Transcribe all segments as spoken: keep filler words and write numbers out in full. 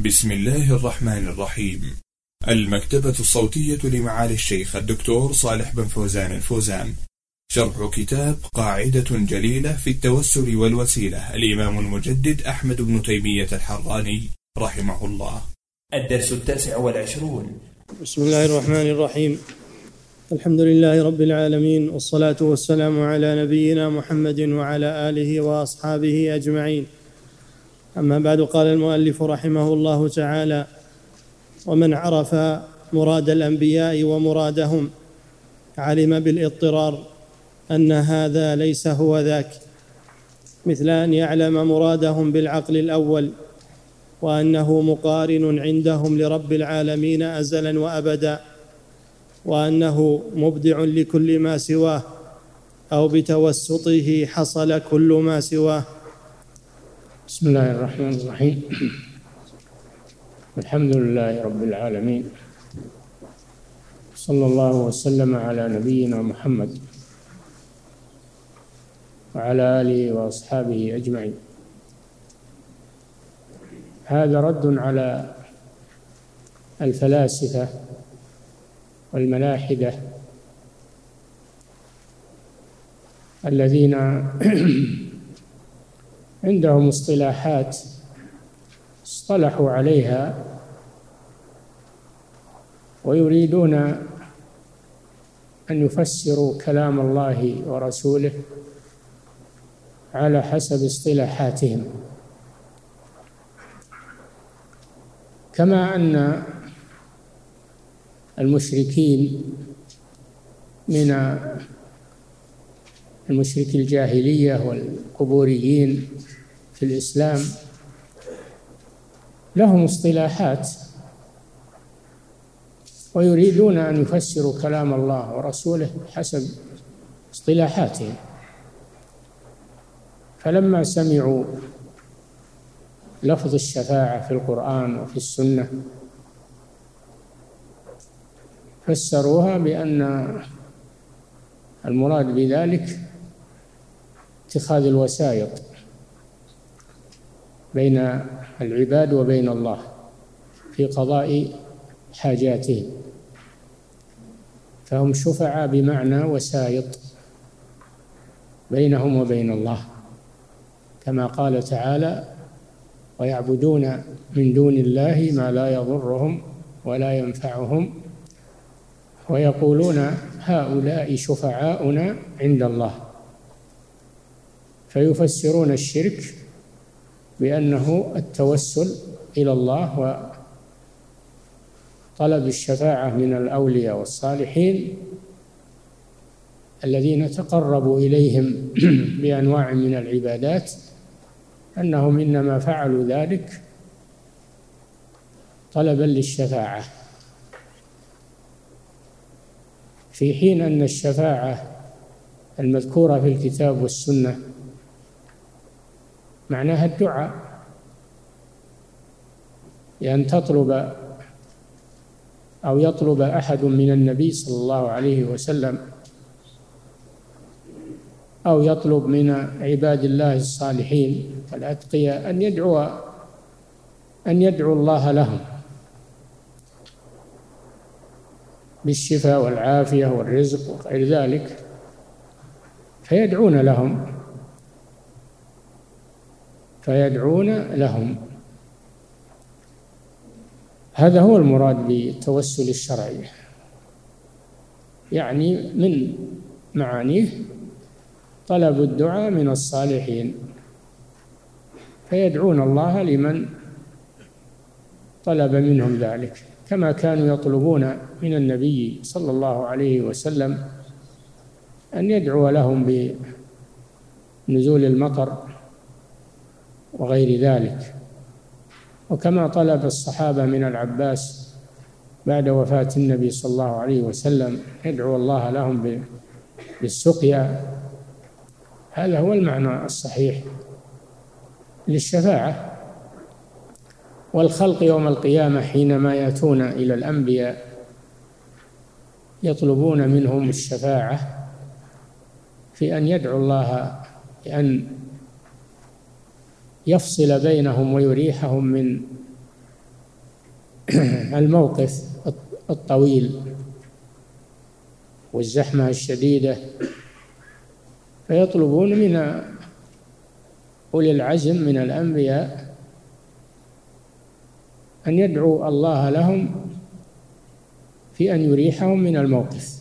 بسم الله الرحمن الرحيم. المكتبة الصوتية لمعالي الشيخ الدكتور صالح بن فوزان الفوزان، شرح كتاب قاعدة جليلة في التوسل والوسيلة، الإمام المجدد أحمد بن تيمية الحراني رحمه الله. الدرس التاسع والعشرون. بسم الله الرحمن الرحيم. الحمد لله رب العالمين، والصلاة والسلام على نبينا محمد وعلى آله وأصحابه أجمعين. أما بعد، قال المؤلف رحمه الله تعالى: ومن عرف مراد الأنبياء ومرادهم علم بالاضطرار أن هذا ليس هو ذاك، مثل أن يعلم مرادهم بالعقل الأول، وأنه مقارن عندهم لرب العالمين أزلا وأبدا، وأنه مبدع لكل ما سواه، أو بتوسطه حصل كل ما سواه. بسم الله الرحمن الرحيم. الحمد لله رب العالمين، صلى الله وسلم على نبينا محمد وعلى آله وأصحابه أجمعين. هذا رد على الفلاسفة والملاحدة الذين عندهم اصطلاحات اصطلحوا عليها ويريدون أن يفسروا كلام الله ورسوله على حسب اصطلاحاتهم، كما أن المشركين من المشركي الجاهلية والقبوريين في الإسلام لهم اصطلاحات ويريدون أن يفسروا كلام الله ورسوله حسب اصطلاحاتهم. فلما سمعوا لفظ الشفاعة في القرآن وفي السنة فسروها بأن المراد بذلك اتخاذ الوسائط بين العباد وبين الله في قضاء حاجاتهم، فهم شفعاء بمعنى وسائط بينهم وبين الله، كما قال تعالى: ويعبدون من دون الله ما لا يضرهم ولا ينفعهم ويقولون هؤلاء شفعاؤنا عند الله. فيفسرون الشرك بأنه التوسل إلى الله وطلب الشفاعة من الأولياء والصالحين الذين تقربوا إليهم بأنواع من العبادات، أنهم إنما فعلوا ذلك طلبا للشفاعة، في حين أن الشفاعة المذكورة في الكتاب والسنة معناها الدعاء، لأن تطلب أو يطلب أحد من النبي صلى الله عليه وسلم أو يطلب من عباد الله الصالحين الأتقياء أن يدعو أن يدعو الله لهم بالشفاء والعافية والرزق وغير ذلك، فيدعون لهم فيدعون لهم هذا هو المراد بالتوسل الشرعي، يعني من معانيه طلب الدعاء من الصالحين، فيدعون الله لمن طلب منهم ذلك، كما كانوا يطلبون من النبي صلى الله عليه وسلم أن يدعو لهم بنزول المطر وغير ذلك، وكما طلب الصحابة من العباس بعد وفاة النبي صلى الله عليه وسلم يدعو الله لهم بالسقيا. هذا هو المعنى الصحيح للشفاعة. والخلق يوم القيامة حينما يأتون إلى الأنبياء يطلبون منهم الشفاعة في أن يدعوا الله بأن يفصل بينهم ويريحهم من الموقف الطويل والزحمة الشديدة، فيطلبون من أولي العزم من الأنبياء أن يدعوا الله لهم في أن يريحهم من الموقف.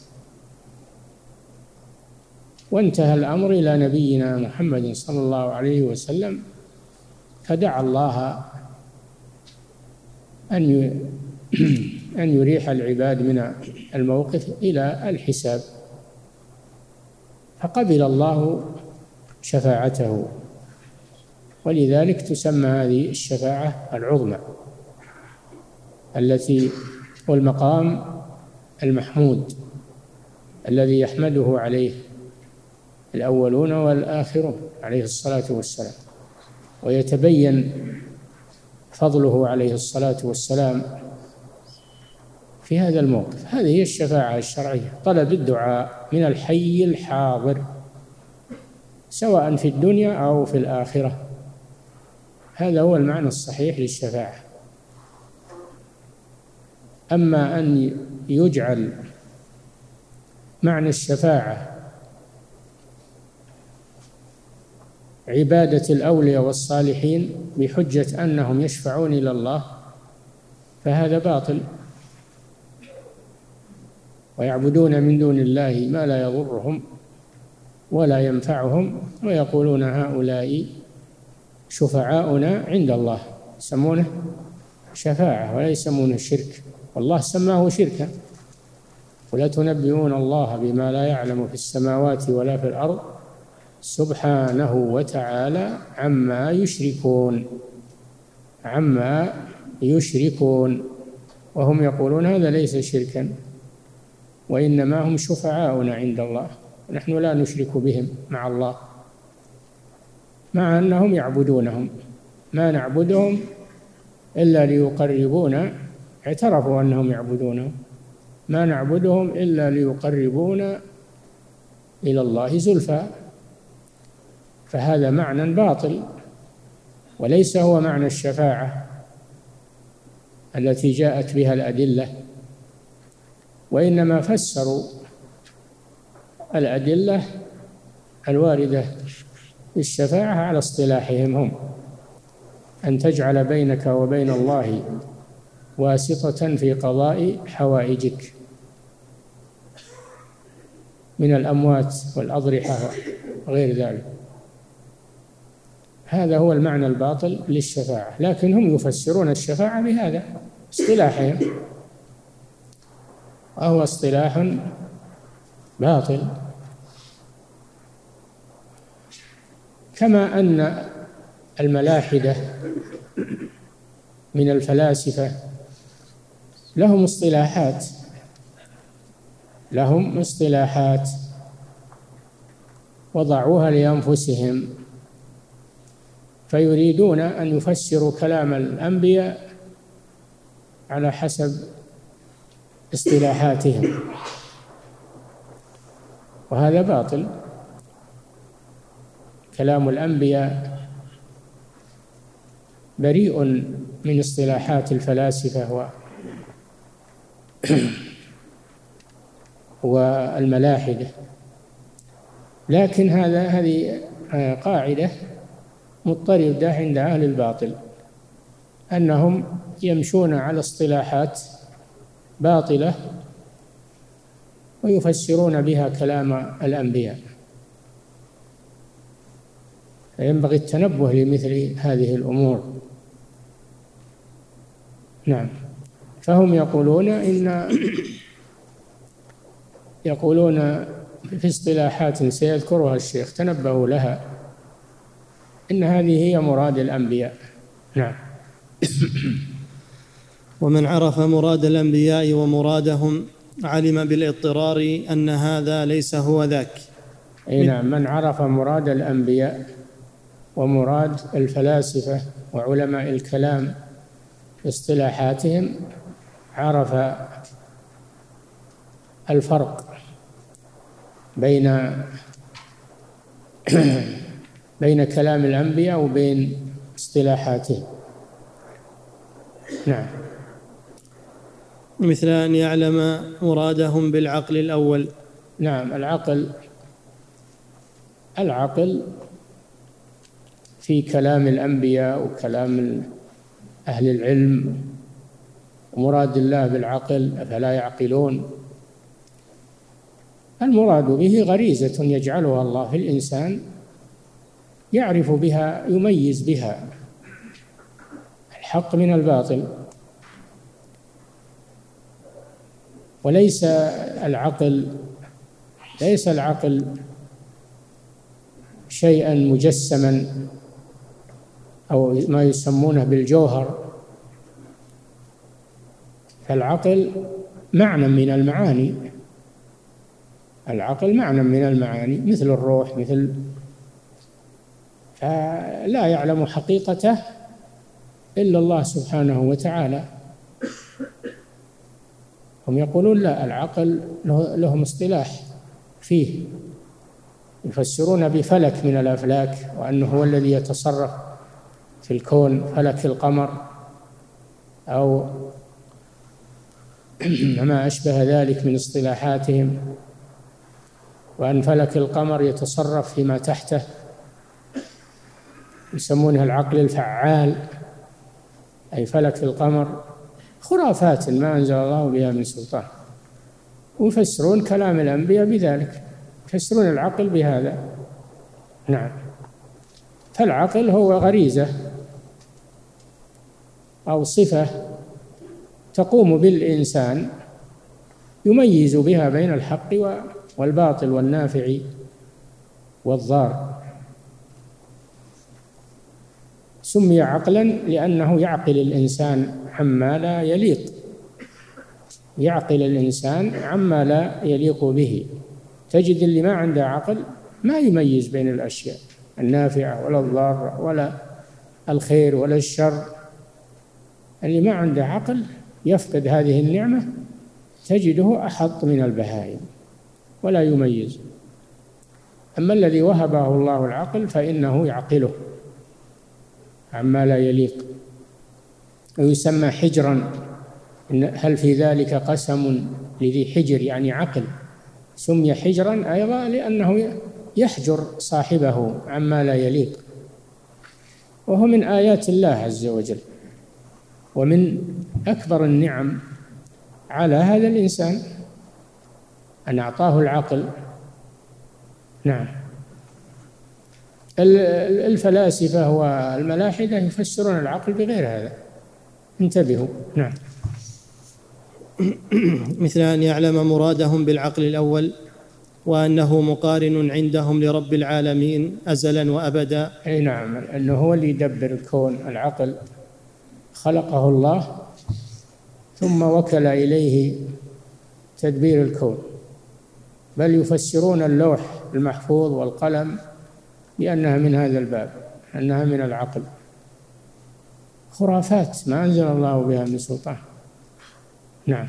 وانتهى الأمر إلى نبينا محمد صلى الله عليه وسلم، فدعا الله أن أن يريح العباد من الموقف إلى الحساب، فقبل الله شفاعته، ولذلك تسمى هذه الشفاعة العظمى التي والمقام المحمود الذي يحمده عليه الأولون والآخرون عليه الصلاة والسلام، ويتبين فضله عليه الصلاة والسلام في هذا الموقف. هذه هي الشفاعة الشرعية، طلب الدعاء من الحي الحاضر سواء في الدنيا أو في الآخرة. هذا هو المعنى الصحيح للشفاعة. أما أن يجعل معنى الشفاعة عبادة الأولياء والصالحين بحجة أنهم يشفعون إلى الله، فهذا باطل، ويعبدون من دون الله ما لا يضرهم ولا ينفعهم، ويقولون هؤلاء شفعاؤنا عند الله، يسمونه شفاعة ولا يسمونه شرك، والله سماه شركا. ولا تنبئون الله بما لا يعلم في السماوات ولا في الأرض سبحانه وتعالى عما يشركون عما يشركون وهم يقولون هذا ليس شركا وإنما هم شفعاؤنا عند الله، نحن لا نشرك بهم مع الله، مع أنهم يعبدونهم. ما نعبدهم إلا ليقربونا، اعترفوا أنهم يعبدونهم، ما نعبدهم إلا ليقربونا إلى الله زلفى. فهذا معنى باطل، وليس هو معنى الشفاعة التي جاءت بها الأدلة، وإنما فسروا الأدلة الواردة في الشفاعة على اصطلاحهم هم، أن تجعل بينك وبين الله واسطة في قضاء حوائجك من الأموات والأضرحة وغير ذلك. هذا هو المعنى الباطل للشفاعة، لكن هم يفسرون الشفاعة بهذا اصطلاحهم، وهو اصطلاح باطل. كما أن الملاحدة من الفلاسفة لهم اصطلاحات لهم اصطلاحات وضعوها لأنفسهم، فيريدون أن يفسروا كلام الأنبياء على حسب اصطلاحاتهم، وهذا باطل. كلام الأنبياء بريء من اصطلاحات الفلاسفة والملاحدة، لكن هذا هذه قاعدة مضطردة عند أهل الباطل، أنهم يمشون على اصطلاحات باطلة ويفسرون بها كلام الأنبياء. ينبغي التنبه لمثل هذه الأمور. نعم. فهم يقولون إن يقولون في اصطلاحات سيذكرها الشيخ، تنبهوا لها، إن هذه هي مراد الأنبياء. نعم. ومن عرف مراد الأنبياء ومرادهم علم بالاضطرار أن هذا ليس هو ذاك. أي نعم، من عرف مراد الأنبياء ومراد الفلاسفة وعلماء الكلام باصطلاحاتهم عرف الفرق بين بين كلام الأنبياء وبين اصطلاحاتهم. نعم. مثل أن يعلم مرادهم بالعقل الأول. نعم، العقل العقل في كلام الأنبياء وكلام أهل العلم، ومراد الله بالعقل أفلا يعقلون. المراد به غريزة يجعلها الله في الإنسان يعرف بها، يميز بها الحق من الباطل. وليس العقل ليس العقل شيئا مجسما أو ما يسمونه بالجوهر، فالعقل معنى من المعاني العقل معنى من المعاني مثل الروح، مثل فلا يعلم حقيقته إلا الله سبحانه وتعالى. هم يقولون لا، العقل لهم اصطلاح فيه، يفسرون بفلك من الأفلاك، وأنه هو الذي يتصرف في الكون، فلك القمر أو ما أشبه ذلك من اصطلاحاتهم، وأن فلك القمر يتصرف فيما تحته، يسمونه العقل الفعال، أي فلك القمر. خرافات ما أنزل الله بها من سلطان، ويفسرون كلام الأنبياء بذلك، يفسرون العقل بهذا. نعم، فالعقل هو غريزة أو صفة تقوم بالإنسان يميز بها بين الحق والباطل والنافع والضار. سمي عقلا لأنه يعقل الإنسان عما لا يليق، يعقل الإنسان عما لا يليق به. تجد اللي ما عنده عقل ما يميز بين الأشياء النافعة ولا الضارة ولا الخير ولا الشر. اللي ما عنده عقل يفقد هذه النعمة، تجده أحط من البهائم ولا يميز. أما الذي وهبه الله العقل فإنه يعقله عما لا يليق، ويسمى حجرا. هل في ذلك قسم لذي حجر، يعني عقل. سمي حجرا أيضا لأنه يحجر صاحبه عما لا يليق، وهو من آيات الله عز وجل، ومن أكبر النعم على هذا الإنسان أن أعطاه العقل. نعم، الفلاسفة والملاحدة يفسرون العقل بغير هذا، انتبهوا. نعم. مثل أن يعلم مرادهم بالعقل الأول، وأنه مقارن عندهم لرب العالمين أزلا وأبدا. أي نعم، أنه هو اللي يدبر الكون. العقل خلقه الله ثم وكل إليه تدبير الكون، بل يفسرون اللوح المحفوظ والقلم بأنها من هذا الباب، أنها من العقل. خرافات ما أنزل الله بها من سلطان. نعم.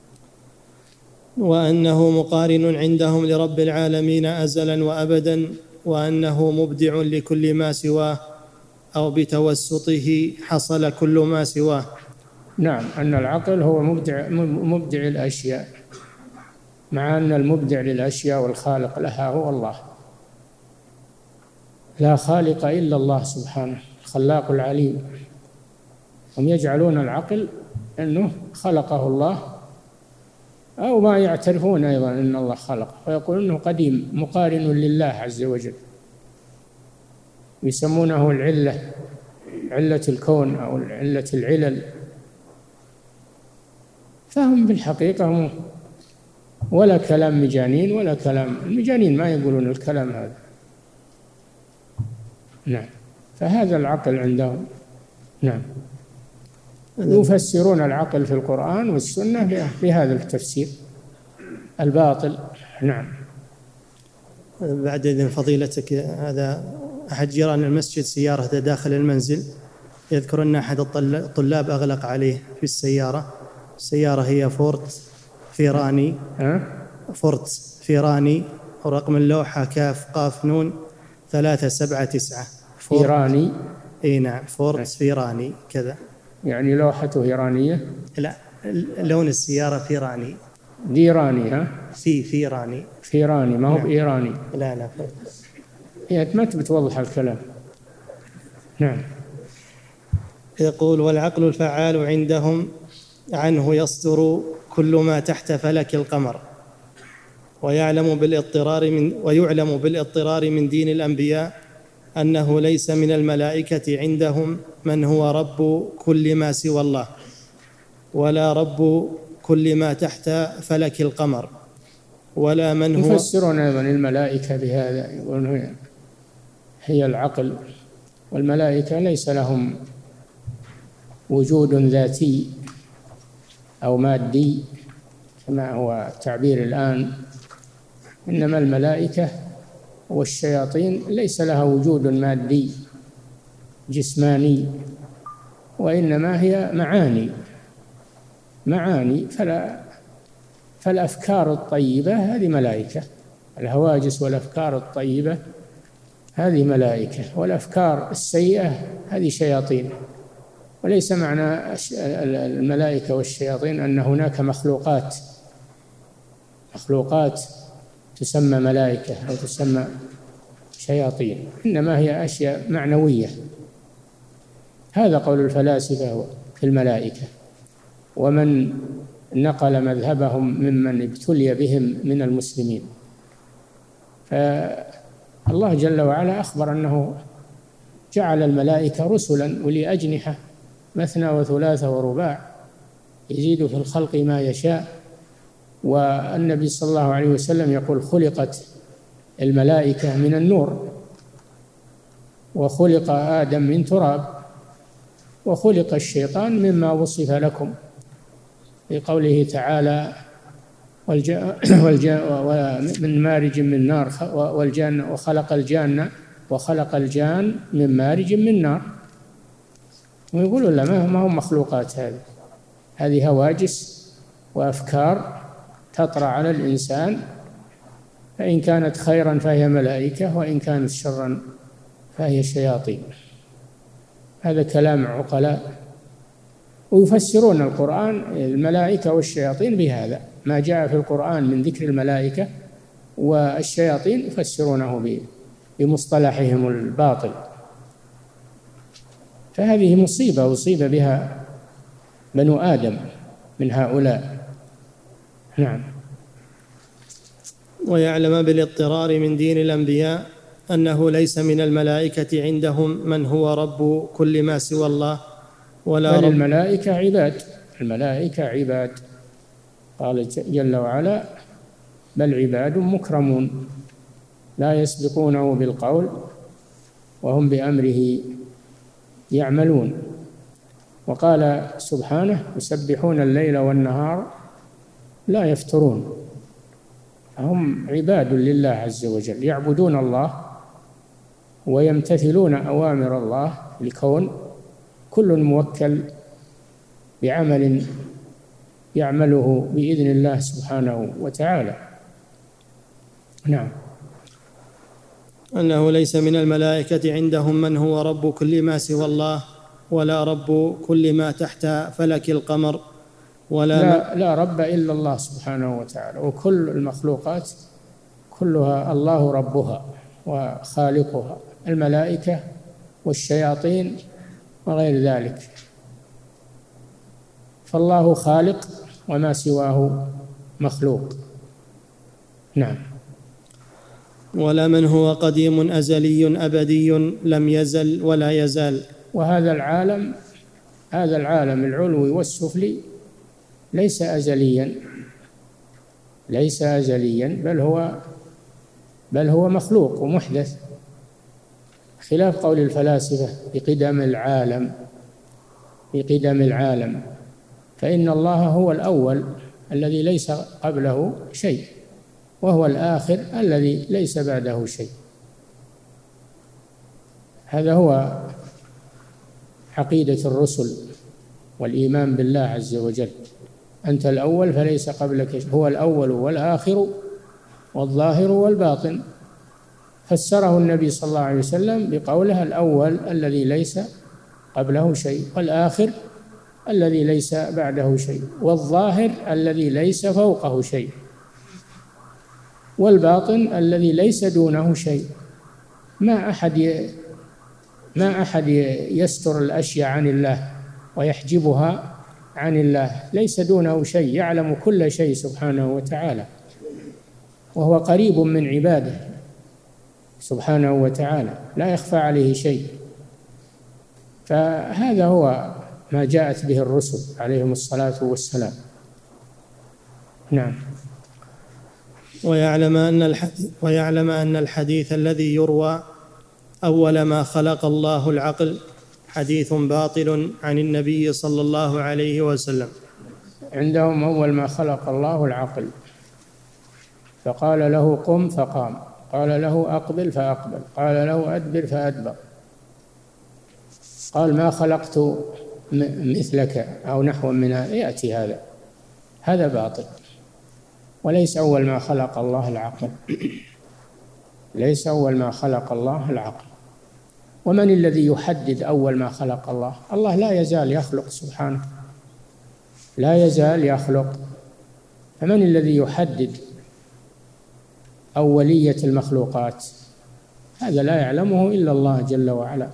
وأنه مقارن عندهم لرب العالمين أزلا وأبدا، وأنه مبدع لكل ما سواه، أو بتوسطه حصل كل ما سواه. نعم، أن العقل هو مبدع مبدع الأشياء، مع أن المبدع للأشياء والخالق لها هو الله. لا خالق إلا الله سبحانه، الخلاق العليم. هم يجعلون العقل أنه خلقه الله، أو ما يعترفون أيضا أن الله خلقه، ويقولون أنه قديم مقارن لله عز وجل، يسمونه العلة، علة الكون أو علة العلل. فهم بالحقيقة هم ولا كلام مجانين ولا كلام المجانين ما يقولون الكلام هذا. نعم، فهذا العقل عندهم. نعم، يفسرون العقل في القرآن والسنة بهذا التفسير الباطل. نعم. بعد إذن فضيلتك، هذا أحد جيران المسجد سيارة داخل المنزل، يذكر أن أحد الطلاب أغلق عليه في السيارة. السيارة هي فورت فيراني، أه؟ فورت فيراني، ورقم اللوحة كاف قاف نون ثلاثة سبعة تسعة. فيراني؟ اي نعم، فورت فيراني كذا، يعني لوحته إيرانية؟ لا، لون السيارة فيراني. ديراني ها؟ في فيراني. فيراني ما هو نعم. بإيراني. لا لا. هي ما بتوضح الكلام. نعم. يقول: والعقل الفعال عندهم عنه يصدر كل ما تحت فلك القمر، ويعلم بالاضطرار من ويعلم بالاضطرار من دين الأنبياء أنه ليس من الملائكة عندهم من هو رب كل ما سوى الله، ولا رب كل ما تحت فلك القمر، ولا من هو. يفسرون أيضا الملائكة بهذا، يقولون هي العقل، والملائكة ليس لهم وجود ذاتي أو مادي كما هو التعبير الآن، إنما الملائكة والشياطين ليس لها وجود مادي جسماني، وإنما هي معاني معاني فلا فالأفكار الطيبة هذه ملائكة، الهواجس والأفكار الطيبة هذه ملائكة، والأفكار السيئة هذه شياطين. وليس معنى الملائكة والشياطين أن هناك مخلوقات مخلوقات تسمى ملائكة أو تسمى شياطين، إنما هي أشياء معنوية. هذا قول الفلاسفة في الملائكة، ومن نقل مذهبهم ممن ابتلي بهم من المسلمين. فالله جل وعلا أخبر أنه جعل الملائكة رسلا أولي أجنحة مثنى وثلاث ورباع يزيد في الخلق ما يشاء. والنبي صلى الله عليه وسلم يقول: خلقت الملائكة من النور، وخلق آدم من تراب، وخلق الشيطان مما وصف لكم، في قوله تعالى: والجاء من مارج من نار، والجان وخلق الجان وخلق الجان من مارج من نار. ويقولوا لا، ما هم مخلوقات، هذه هذه هواجس وأفكار تطرأ على الإنسان، فإن كانت خيرا فهي ملائكة، وإن كانت شرا فهي شياطين. هذا كلام عقلاء. ويفسرون القرآن الملائكة والشياطين بهذا، ما جاء في القرآن من ذكر الملائكة والشياطين يفسرونه بمصطلحهم الباطل. فهذه مصيبة أصيب بها بنو آدم من هؤلاء. نعم. ويعلم بالاضطرار من دين الأنبياء أنه ليس من الملائكة عندهم من هو رب كل ما سوى الله، ولا بل رب. الملائكة عباد، الملائكة عباد، قال جل وعلا: بل عباد مكرمون لا يسبقونه بالقول وهم بأمره يعملون. وقال سبحانه: يسبحون الليل والنهار لا يفترون. هم عباد لله عز وجل، يعبدون الله ويمتثلون أوامر الله الكون، كل موكل بعمل يعمله بإذن الله سبحانه وتعالى. نعم. أنه ليس من الملائكة عندهم من هو رب كل ما سوى الله، ولا رب كل ما تحت فلك القمر، ولا لا, لا رب إلا الله سبحانه وتعالى، وكل المخلوقات كلها الله ربها وخالقها، الملائكة والشياطين وغير ذلك. فالله خالق وما سواه مخلوق. نعم. ولا من هو قديم أزلي أبدي لم يزل ولا يزال. وهذا العالم هذا العالم العلوي والسفلي ليس أزليا ليس أزليا بل هو بل هو مخلوق ومحدث، خلاف قول الفلاسفة بقدم العالم بقدم العالم فإن الله هو الأول الذي ليس قبله شيء، وهو الآخر الذي ليس بعده شيء. هذا هو عقيدة الرسل والإيمان بالله عز وجل. أنت الأول فليس قبلك شيء، هو الأول والآخر والظاهر والباطن. فسره النبي صلى الله عليه وسلم بقوله: الأول الذي ليس قبله شيء، والآخر الذي ليس بعده شيء، والظاهر الذي ليس فوقه شيء، والباطن الذي ليس دونه شيء. ما أحد ما أحد يستر الأشياء عن الله ويحجبها عن الله، ليس دونه شيء، يعلم كل شيء سبحانه وتعالى، وهو قريب من عباده سبحانه وتعالى، لا يخفى عليه شيء. فهذا هو ما جاءت به الرسل عليهم الصلاة والسلام. نعم. ويعلم أن الحديث, ويعلم أن الحديث الذي يروى أول ما خلق الله العقل حديث باطل عن النبي صلى الله عليه وسلم. عندهم أول ما خلق الله العقل، فقال له قم فقام، قال له أقبل فأقبل، قال له أدبر فأدبر، قال ما خلقت مثلك أو نحو من هذا، يأتي هذا هذا باطل، وليس أول ما خلق الله العقل، ليس أول ما خلق الله العقل. ومن الذي يحدد أول ما خلق الله؟ الله لا يزال يخلق سبحانه، لا يزال يخلق، فمن الذي يحدد أولية المخلوقات؟ هذا لا يعلمه إلا الله جل وعلا،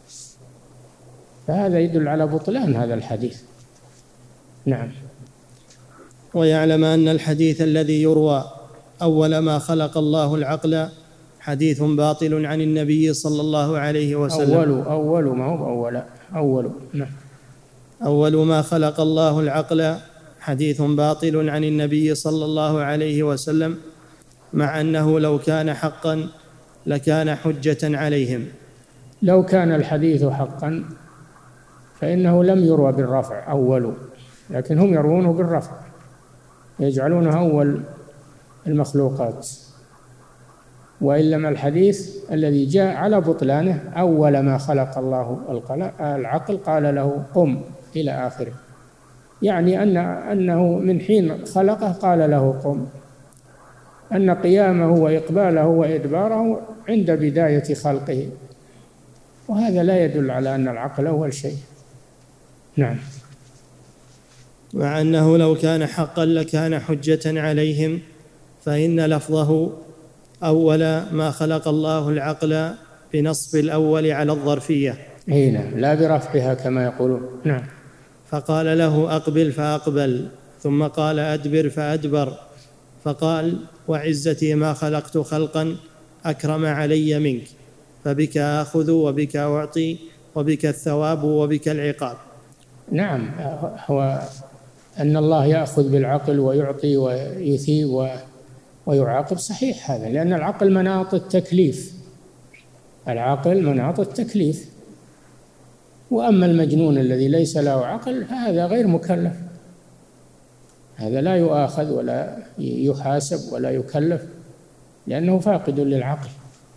فهذا يدل على بطلان هذا الحديث. نعم. ويعلم أن الحديث الذي يروى أول ما خلق الله العقل حديث باطل عن النبي صلى الله عليه وسلم. أول أول ما هو أول أول نعم. أول ما خلق الله العقل حديث باطل عن النبي صلى الله عليه وسلم، مع أنه لو كان حقا لكان حجة عليهم. لو كان الحديث حقا فإنه لم يروى بالرفع أول، لكن هم يروونه بالرفع، يجعلونه أول المخلوقات. وإنما الحديث الذي جاء على بطلانه أول ما خلق الله العقل قال له قم إلى آخره، يعني أن أنه من حين خلقه قال له قم، أن قيامه وإقباله وإدباره عند بداية خلقه، وهذا لا يدل على أن العقل أول شيء. نعم. مع أنه لو كان حقا لكان حجة عليهم، فإن لفظه أول ما خلق الله العقل بنصب الأول على الظرفية، هنا لا برفعها كما يقولون. نعم. فقال له أقبل فأقبل، ثم قال أدبر فأدبر، فقال وعزتي ما خلقت خلقا أكرم علي منك، فبك آخذ وبك أعطي وبك الثواب وبك العقاب. نعم، هو أن الله يأخذ بالعقل ويعطي ويثيب ويعاقب، صحيح هذا، لأن العقل مناط التكليف، العقل مناط التكليف. وأما المجنون الذي ليس له عقل فهذا غير مكلف، هذا لا يؤاخذ ولا يحاسب ولا يكلف، لأنه فاقد للعقل.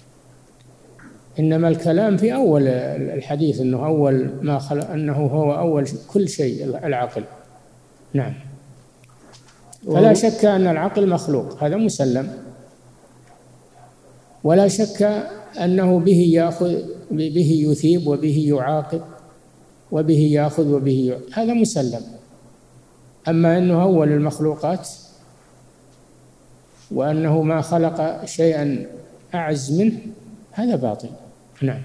إنما الكلام في أول الحديث أنه أول ما خلق، أنه هو أول كل شيء العقل. نعم. فلا شك أن العقل مخلوق، هذا مسلم، ولا شك أنه به يأخذ، به يثيب وبه يعاقب وبه يأخذ وبه يعطي، هذا مسلم. أما أنه أول المخلوقات وأنه ما خلق شيئا أعز منه، هذا باطل. نعم.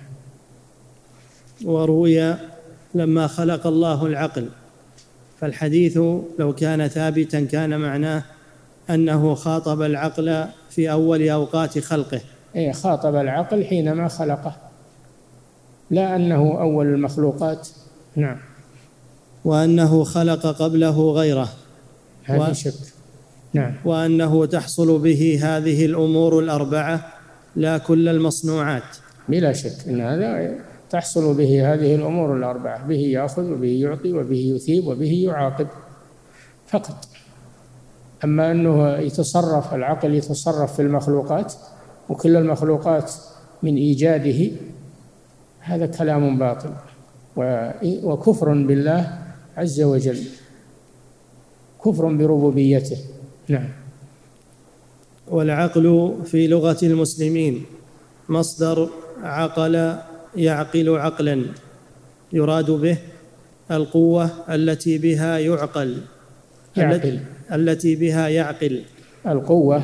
وروي لما خلق الله العقل، فالحديث لو كان ثابتا كان معناه أنه خاطب العقل في أول أوقات خلقه. إيه، خاطب العقل حينما خلقه، لا أنه أول المخلوقات. نعم. وأنه خلق قبله غيره، هذا و... شك. نعم. وأنه تحصل به هذه الأمور الأربعة لا كل المصنوعات. بلا شك أن هذا تحصل به هذه الأمور الأربعة، به يأخذ وبه يعطي وبه يثيب وبه يعاقب فقط. أما أنه يتصرف، العقل يتصرف في المخلوقات وكل المخلوقات من إيجاده، هذا كلام باطل وكفر بالله عز وجل، كفر بربوبيته. نعم. والعقل في لغة المسلمين مصدر عقل يعقل عقلا، يراد به القوة التي بها يعقل يعقل التي بها يعقل القوة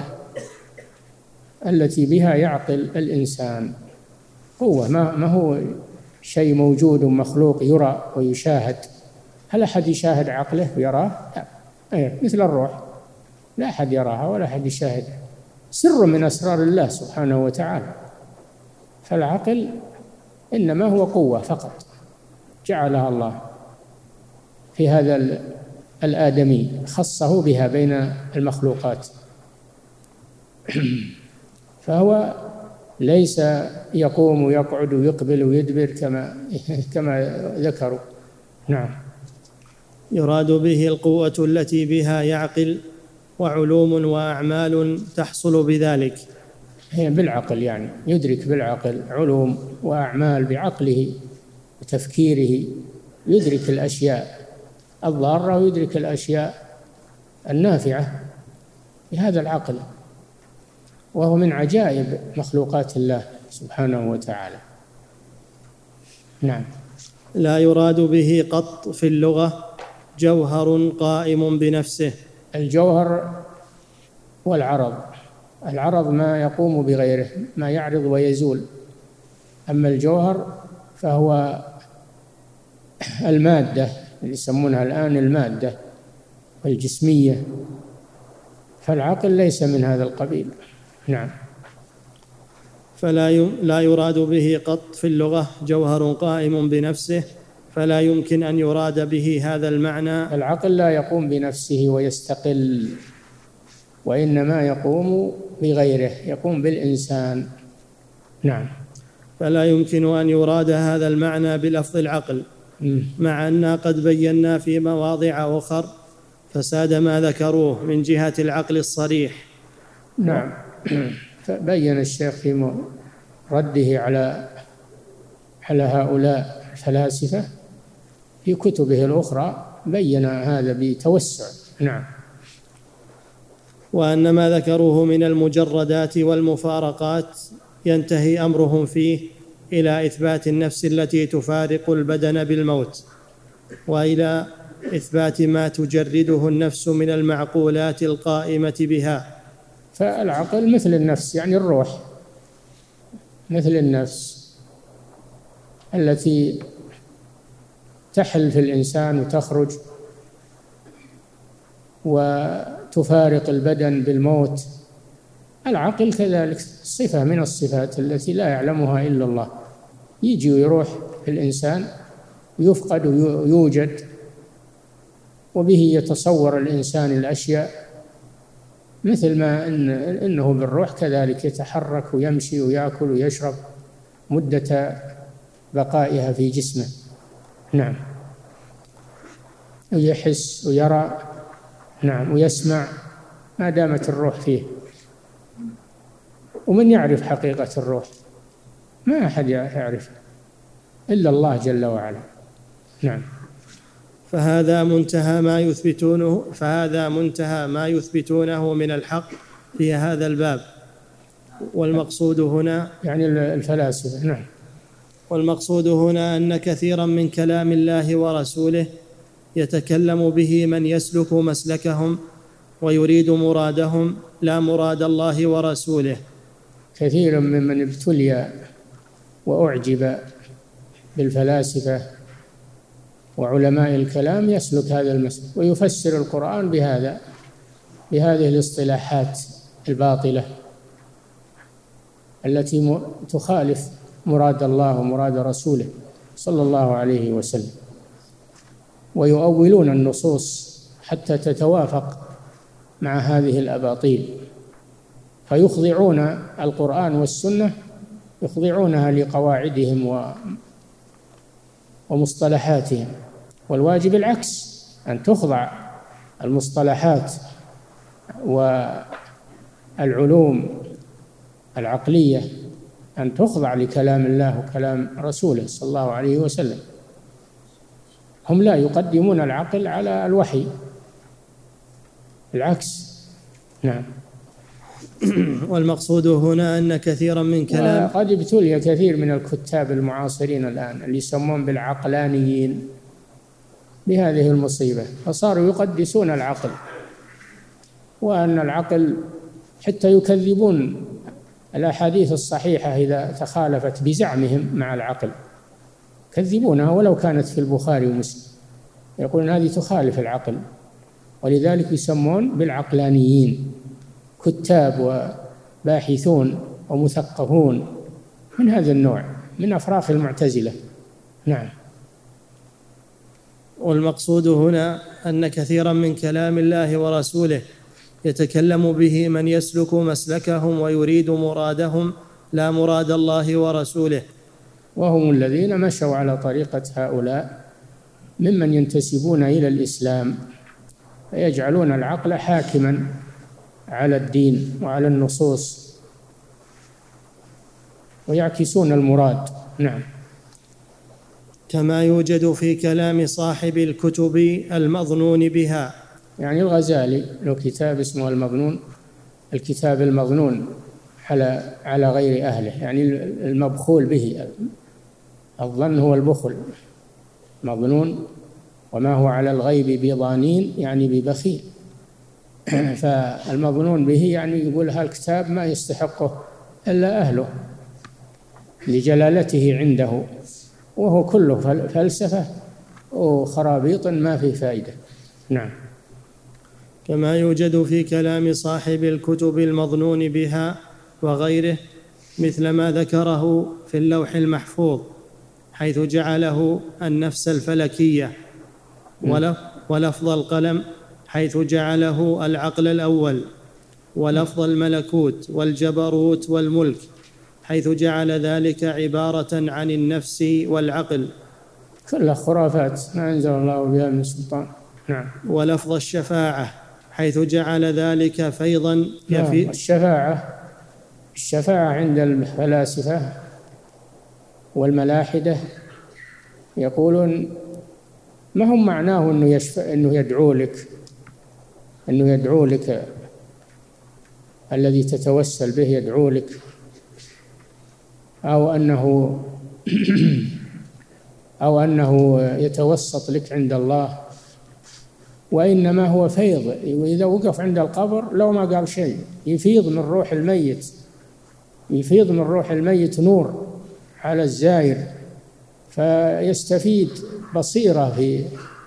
التي بها يعقل الإنسان. قوة ما, ما هو شيء موجود مخلوق يرى ويشاهد. هل أحد يشاهد عقله ويراه؟ لا. أيه مثل الروح، لا أحد يراها ولا أحد يشاهدها، سر من أسرار الله سبحانه وتعالى. فالعقل إنما هو قوة فقط جعلها الله في هذا الآدمي، خصه بها بين المخلوقات. فهو ليس يقوم ويقعد ويقبل ويدبر كما كما ذكروا. نعم. يراد به القوة التي بها يعقل، وعلوم وأعمال تحصل بذلك. هي بالعقل، يعني يدرك بالعقل علوم وأعمال بعقله وتفكيره، يدرك الأشياء الضارة ويدرك الأشياء النافعة بهذا العقل، وهو من عجائب مخلوقات الله سبحانه وتعالى. نعم. لا يراد به قط في اللغة جوهر قائم بنفسه. الجوهر والعرض، العرض ما يقوم بغيره، ما يعرض ويزول. أما الجوهر فهو المادة اللي يسمونها الآن المادة الجسمية، فالعقل ليس من هذا القبيل. نعم. فلا لا يراد به قط في اللغة جوهر قائم بنفسه، فلا يمكن أن يراد به هذا المعنى. العقل لا يقوم بنفسه ويستقل، وإنما يقوم بغيره، يقوم بالإنسان. نعم. فلا يمكن أن يراد هذا المعنى بلفظ العقل، مع أننا قد بينا في مواضع أخر فساد ما ذكروه من جهة العقل الصريح. نعم. فبين الشيخ في رده على على هؤلاء الفلاسفة في كتبه الأخرى، بين هذا بتوسع. نعم. وأن ما ذكروه من المجردات والمفارقات ينتهي أمرهم فيه إلى إثبات النفس التي تفارق البدن بالموت، وإلى إثبات ما تجرده النفس من المعقولات القائمة بها. فالعقل مثل النفس، يعني الروح مثل النفس التي تحل في الإنسان وتخرج وتفارق البدن بالموت. العقل كذلك صفة من الصفات التي لا يعلمها إلا الله، يجي ويروح في الإنسان ويفقد ويوجد، وبه يتصور الإنسان الأشياء، مثل ما إن إنه بالروح كذلك يتحرك ويمشي ويأكل ويشرب مدة بقائها في جسمه. نعم. ويحس ويرى. نعم. ويسمع ما دامت الروح فيه. ومن يعرف حقيقة الروح؟ ما أحد يعرفها إلا الله جل وعلا. نعم. فهذا منتهى ما يثبتونه فهذا منتهى ما يثبتونه من الحق في هذا الباب. والمقصود هنا يعني الفلاسفة. نعم. والمقصود هنا أن كثيرا من كلام الله ورسوله يتكلم به من يسلك مسلكهم ويريد مرادهم لا مراد الله ورسوله. كثيرا ممن ابتلي وأعجب بالفلاسفة وعلماء الكلام يسلك هذا المسلك ويفسر القرآن بهذا بهذه الاصطلاحات الباطلة التي تخالف مراد الله ومراد رسوله صلى الله عليه وسلم، ويؤولون النصوص حتى تتوافق مع هذه الأباطيل، فيخضعون القرآن والسنة يخضعونها لقواعدهم ومصطلحاتهم، والواجب العكس، أن تخضع المصطلحات والعلوم العقلية أن تخضع لكلام الله وكلام رسوله صلى الله عليه وسلم. هم لا يقدمون العقل على الوحي، العكس. نعم. والمقصود هنا أن كثيرا من كلام قد ابتلي كثير من الكتاب المعاصرين الآن اللي يسمون بالعقلانيين، بهذه المصيبة، فصاروا يقدسون العقل، وأن العقل حتى يكذبون الأحاديث الصحيحة إذا تخالفت بزعمهم مع العقل، يكذبونها ولو كانت في البخاري ومسلم، يقولون هذه تخالف العقل، ولذلك يسمون بالعقلانيين، كتاب وباحثون ومثقفون من هذا النوع من أفراخ المعتزلة. نعم. والمقصود هنا أن كثيرا من كلام الله ورسوله يتكلم به من يسلك مسلكهم ويريد مرادهم لا مراد الله ورسوله، وهم الذين مشوا على طريقة هؤلاء ممن ينتسبون إلى الإسلام، فيجعلون العقل حاكما على الدين وعلى النصوص ويعكسون المراد. نعم. كما يوجد في كلام صاحب الكتب المظنون بها، يعني الغزالي له كتاب اسمه المظنون، الكتاب المظنون على على غير أهله، يعني المبخول به، الظن هو البخل، مظنون وما هو على الغيب بضانين يعني ببخيل، فالمظنون به يعني يقول هالكتاب ما يستحقه إلا أهله لجلالته عنده، وهو كله فلسفة وخرابيط ما في فائدة. نعم. كما يوجد في كلام صاحب الكتب المظنون بها وغيره مثل ما ذكره في اللوح المحفوظ، حيث جعله النفس الفلكية، ولفظ القلم حيث جعله العقل الأول، ولفظ الملكوت والجبروت والملك حيث جعل ذلك عبارة عن النفس والعقل، كلها خرافات ما أنزل الله بها من سلطان. نعم. ولفظ الشفاعة حيث جعل ذلك فيضا يفي. نعم. الشفاعة الشفاعة عند الفلاسفة والملاحدة يقولون ما هم معناه أنه, يشفع أنه يدعو لك أنه يدعو لك الذي تتوسل به يدعو لك، أو أنه أو أنه يتوسط لك عند الله، وإنما هو فيض، وإذا وقف عند القبر لو ما قال شيء يفيض من روح الميت، يفيض من روح الميت نور على الزائر، فيستفيد بصيرة في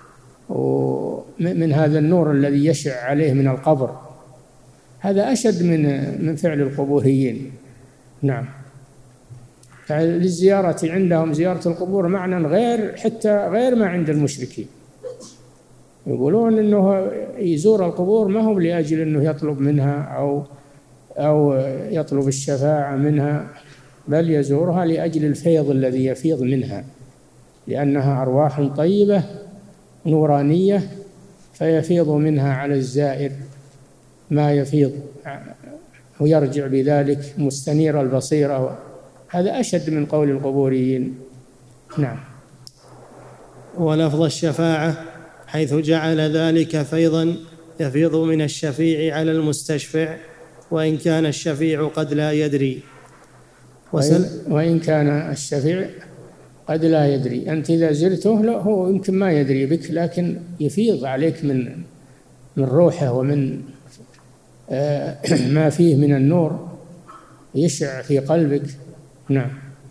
من هذا النور الذي يشع عليه من القبر. هذا أشد من من فعل القبوريين. نعم. للزيارة عندهم زيارة القبور معنى غير حتى غير ما عند المشركين، يقولون إنه يزور القبور ما هو لأجل إنه يطلب منها أو أو يطلب الشفاعة منها، بل يزورها لأجل الفيض الذي يفيض منها، لأنها أرواح طيبة نورانية فيفيض منها على الزائر ما يفيض ويرجع بذلك مستنير البصيرة. هذا أشد من قول القبوريين. نعم. ولفظ الشفاعة حيث جعل ذلك فيضا يفيض من الشفيع على المستشفع، وإن كان الشفيع قد لا يدري. وسل... وإن كان الشفيع قد لا يدري، أنت إذا زرته لا هو يمكن ما يدري بك، لكن يفيض عليك من من روحه ومن آه ما فيه من النور يشع في قلبك. نعم.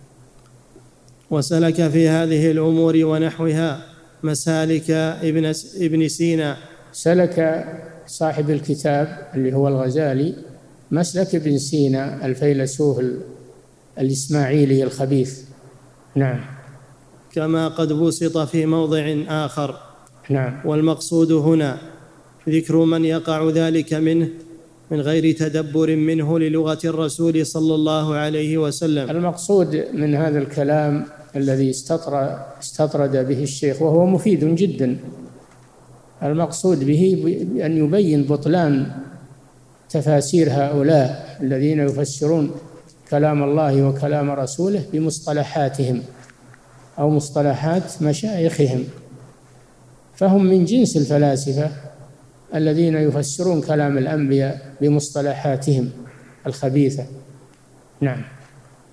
وسلك في هذه الأمور ونحوها مسالك ابن ابن سينا. سلك صاحب الكتاب اللي هو الغزالي مسلك ابن سينا الفيلسوف الإسماعيلي الخبيث. نعم. كما قد بسط في موضع آخر. نعم. والمقصود هنا ذكر من يقع ذلك منه من غير تدبر منه للغة الرسول صلى الله عليه وسلم. المقصود من هذا الكلام الذي استطرد, استطرد به الشيخ وهو مفيد جدا، المقصود به أن يبين بطلان تفاسير هؤلاء الذين يفسرون كلام الله وكلام رسوله بمصطلحاتهم أو مصطلحات مشايخهم، فهم من جنس الفلاسفة الذين يفسرون كلام الأنبياء بمصطلحاتهم الخبيثة. نعم.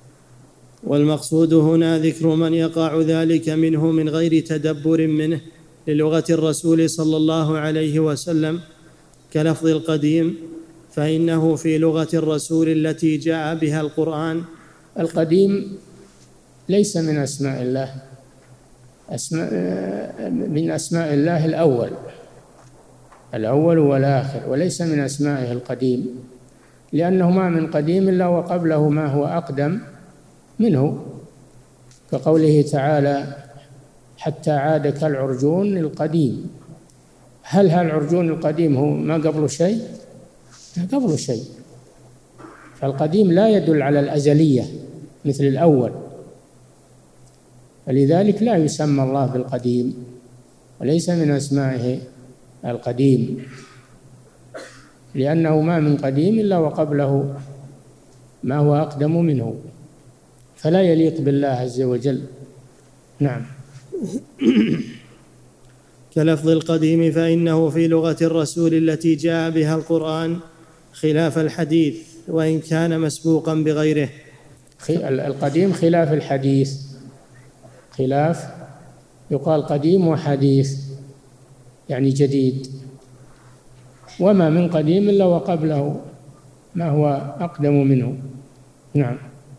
والمقصود هنا ذكر من يقع ذلك منه من غير تدبر منه للغة الرسول صلى الله عليه وسلم كلفظ القديم فإنه في لغة الرسول التي جاء بها القرآن. القديم ليس من أسماء الله، أسماء من أسماء الله الأول الأول والآخر، وليس من أسمائه القديم، لأنه ما من قديم إلا وقبله ما هو أقدم منه، كقوله تعالى حتى عاد كالعرجون القديم. هل هالعرجون القديم هو ما قبله شيء؟ ما قبله شيء. فالقديم لا يدل على الأزلية مثل الأول، فلذلك لا يسمى الله بالقديم، وليس من أسمائه القديم، لأنه ما من قديم إلا وقبله ما هو أقدم منه، فلا يليق بالله عز وجل. نعم. كلفظ القديم فإنه في لغة الرسول التي جاء بها القرآن خلاف الحديث وإن كان مسبوقا بغيره. القديم خلاف الحديث، خلاف يقال قديم وحديث يعني جديد، وما من قديم إلا وقبله ما هو أقدم منه. نعم.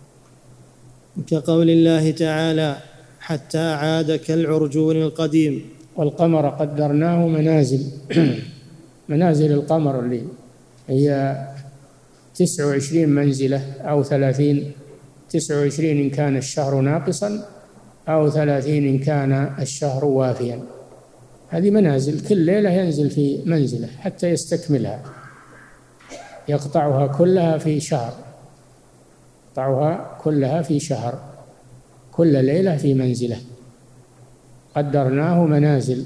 كقول الله تعالى حتى عاد كالعرجون القديم. والقمر قدرناه منازل منازل القمر اللي هي تسع وعشرين منزلة أو ثلاثين، تسع وعشرين إن كان الشهر ناقصا أو ثلاثين إن كان الشهر وافيا. هذه منازل، كل ليلة ينزل في منزلة حتى يستكملها، يقطعها كلها في شهر، يقطعها كلها في شهر، كل ليلة في منزلة. قدرناه منازل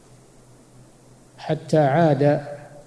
حتى عاد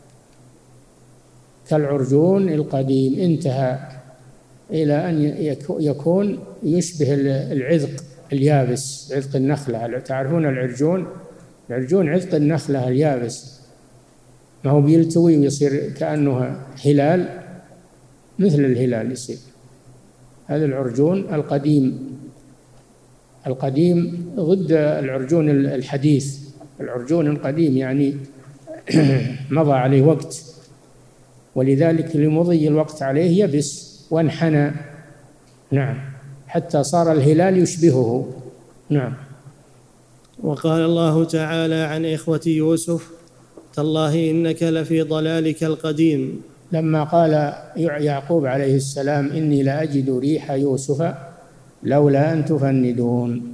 كالعرجون القديم، انتهى إلى أن يكون يشبه العذق اليابس، عذق النخلة. تعرفون العرجون؟ العرجون عذق النخلة اليابس، ما هو بيلتوي ويصير كأنه هلال، مثل الهلال يصير. هذا العرجون القديم. القديم ضد العرجون الحديث. العرجون القديم يعني مضى عليه وقت، ولذلك لمضي الوقت عليه يبس وانحنى. نعم، حتى صار الهلال يشبهه. نعم. وقال الله تعالى عن إخوة يوسف تالله إنك لفي ضلالك القديم. لما قال يعقوب عليه السلام إني لأجد ريح يوسف لولا أن تفندون،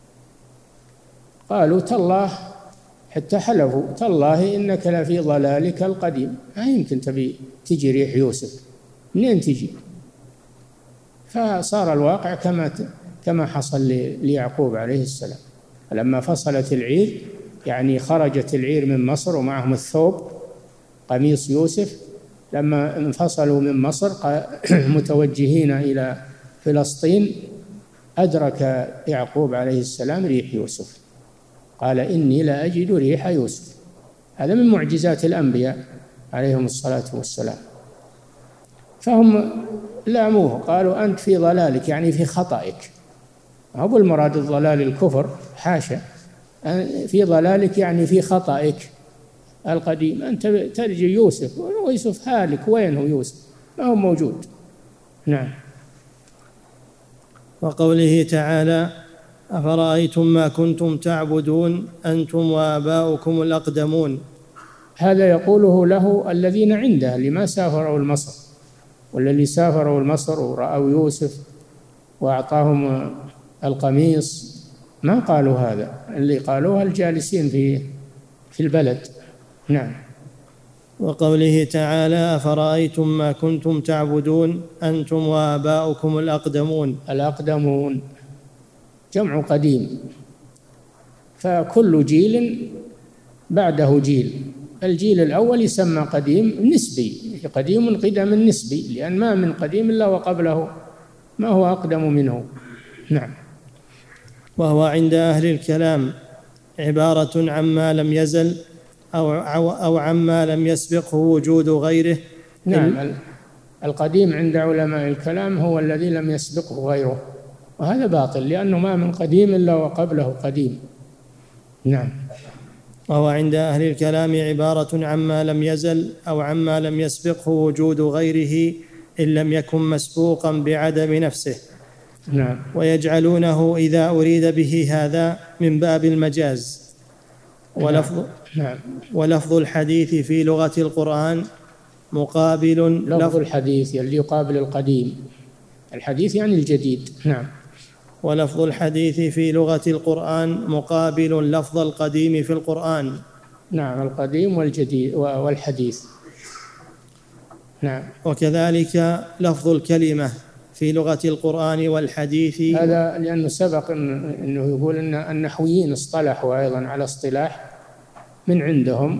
قالوا تالله، حتى حلفوا تالله إنك لفي ضلالك القديم، ما يمكن تبي تجي ريح يوسف، منين تجي؟ فصار الواقع كما كما حصل ليعقوب عليه السلام. لما فصلت العير، يعني خرجت العير من مصر ومعهم الثوب قميص يوسف، لما انفصلوا من مصر متوجهين إلى فلسطين، أدرك يعقوب عليه السلام ريح يوسف، قال إني لا أجد ريح يوسف. هذا من معجزات الأنبياء عليهم الصلاة والسلام. فهم لاموه، قالوا أنت في ضلالك، يعني في خطئك، هو بالمراد الضلال الكفر، حاشا، في ضلالك يعني في خطئك القديم، أنت ترجي يوسف، ويوسف هالك، وين هو يوسف؟ ما هو موجود. نعم. وقوله تعالى أفرأيتم ما كنتم تعبدون أنتم وآباؤكم الأقدمون. هذا يقوله له الذين عنده اللي ما سافروا المصر، والذي سافروا المصر ورأوا يوسف وأعطاهم القميص ما قالوا هذا، اللي قالوها الجالسين في في البلد. نعم. وقوله تعالى أفرأيتم ما كنتم تعبدون أنتم وآباؤكم الأقدمون. الأقدمون جمع قديم، فكل جيل بعده جيل. الجيل الأول يسمى قديم نسبي، قديم قدم نسبي، لأن ما من قديم إلا وقبله ما هو أقدم منه. نعم. وهو عند أهل الكلام عبارة عما لم يزل أو أو عما لم يسبقه وجود غيره. نعم. القديم عند علماء الكلام هو الذي لم يسبقه غيره، وهذا باطل، لأنه ما من قديم إلا وقبله قديم. نعم. وهو عند أهل الكلام عبارة عما لم يزل أو عما لم يسبقه وجود غيره إن لم يكن مسبوقا بعدم نفسه. نعم. ويجعلونه إذا أريد به هذا من باب المجاز. ولفظ, نعم. ولفظ الحديث في لغة القرآن مقابل لفظ الحديث اللي يقابل القديم، الحديث يعني الجديد. نعم. ولفظ الحديث في لغة القرآن مقابل لفظ القديم في القرآن. نعم، القديم والجديد والحديث. نعم. وكذلك لفظ الكلمة في لغة القرآن والحديث. هذا لأنه سبق أنه يقول أن النحويين اصطلحوا أيضا على اصطلاح من عندهم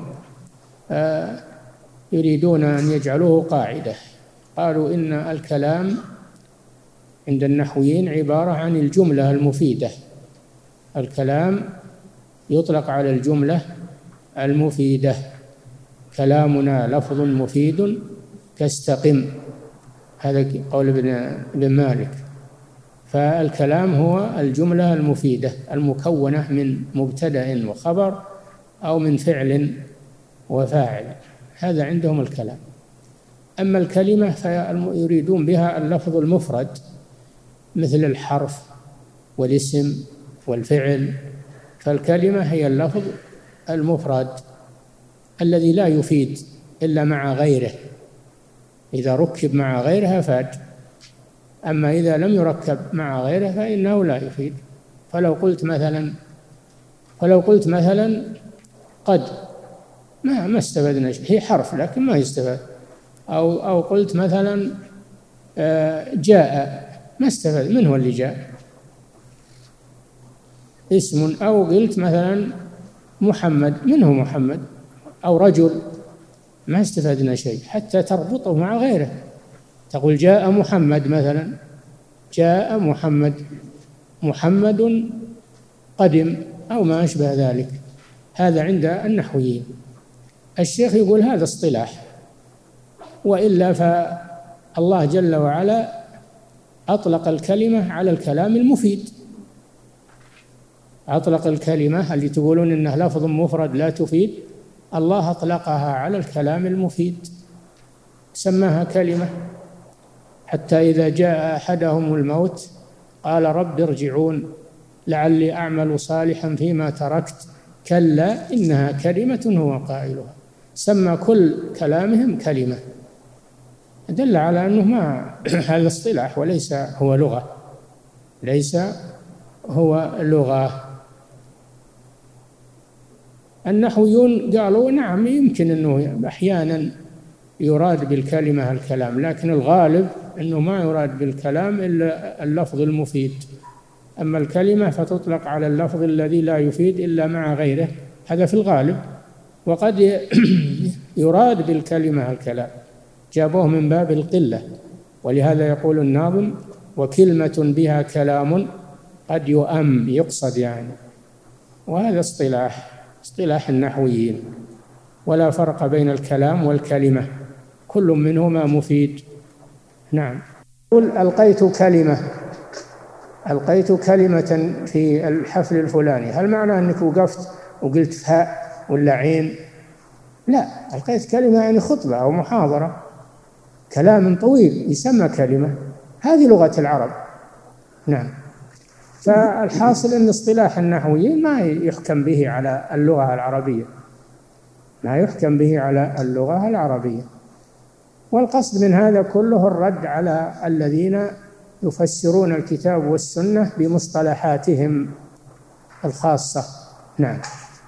يريدون أن يجعلوه قاعدة. قالوا إن الكلام عند النحويين عبارة عن الجملة المفيدة. الكلام يطلق على الجملة المفيدة. كلامنا لفظ مفيد كاستقم، هذا قول ابن مالك. فالكلام هو الجملة المفيدة المكونة من مبتدأ وخبر أو من فعل وفاعل، هذا عندهم الكلام. أما الكلمة فيريدون بها اللفظ المفرد مثل الحرف والاسم والفعل. فالكلمة هي اللفظ المفرد الذي لا يفيد إلا مع غيره، إذا ركب مع غيرها فاد، أما إذا لم يركب مع غيره فإنه لا يفيد. فلو قلت مثلا فلو قلت مثلا قد ما ما استفدنا شيء، هي حرف لكن ما يستفاد. أو أو قلت مثلا جاء، ما استفاد، من هو اللي جاء؟ اسم. أو قلت مثلا محمد، من هو محمد؟ أو رجل، ما استفدنا شيء حتى تربطه مع غيره. تقول جاء محمد مثلا، جاء محمد، محمد قدم، أو ما أشبه ذلك. هذا عند النحويين. الشيخ يقول هذا اصطلاح، وإلا فالله جل وعلا أطلق الكلمة على الكلام المفيد. أطلق الكلمة اللي تقولون إنه لفظ مفرد لا تفيد، الله أطلقها على الكلام المفيد، سماها كلمة. حتى إذا جاء أحدهم الموت قال رب ارجعون لعلي أعمل صالحا فيما تركت كلا إنها كلمة هو قائلها. سمى كل كلامهم كلمة، دل على أنه ما هذا اصطلاح وليس هو لغة، ليس هو لغة. النحويون قالوا نعم يمكن أنه أحيانا يراد بالكلمة الكلام، لكن الغالب أنه ما يراد بالكلام إلا اللفظ المفيد. أما الكلمة فتطلق على اللفظ الذي لا يفيد إلا مع غيره، هذا في الغالب. وقد يراد بالكلمة الكلام، جابوه من باب القلة. ولهذا يقول الناظم وكلمة بها كلام قد يؤم، يقصد يعني. وهذا اصطلاح اصطلاح النحويين، ولا فرق بين الكلام والكلمة، كل منهما مفيد. نعم. قل ألقيت كلمة، ألقيت كلمة في الحفل الفلاني، هل معنى أنك وقفت وقلت فاء ولا عين؟ لا، ألقيت كلمة يعني خطبة أو محاضرة، كلام طويل يسمى كلمة، هذه لغة العرب. نعم. فالحاصل أن اصطلاح النحويين ما يحكم به على اللغة العربية، ما يحكم به على اللغة العربية. والقصد من هذا كله الرد على الذين يفسرون الكتاب والسنة بمصطلحاتهم الخاصة. نعم.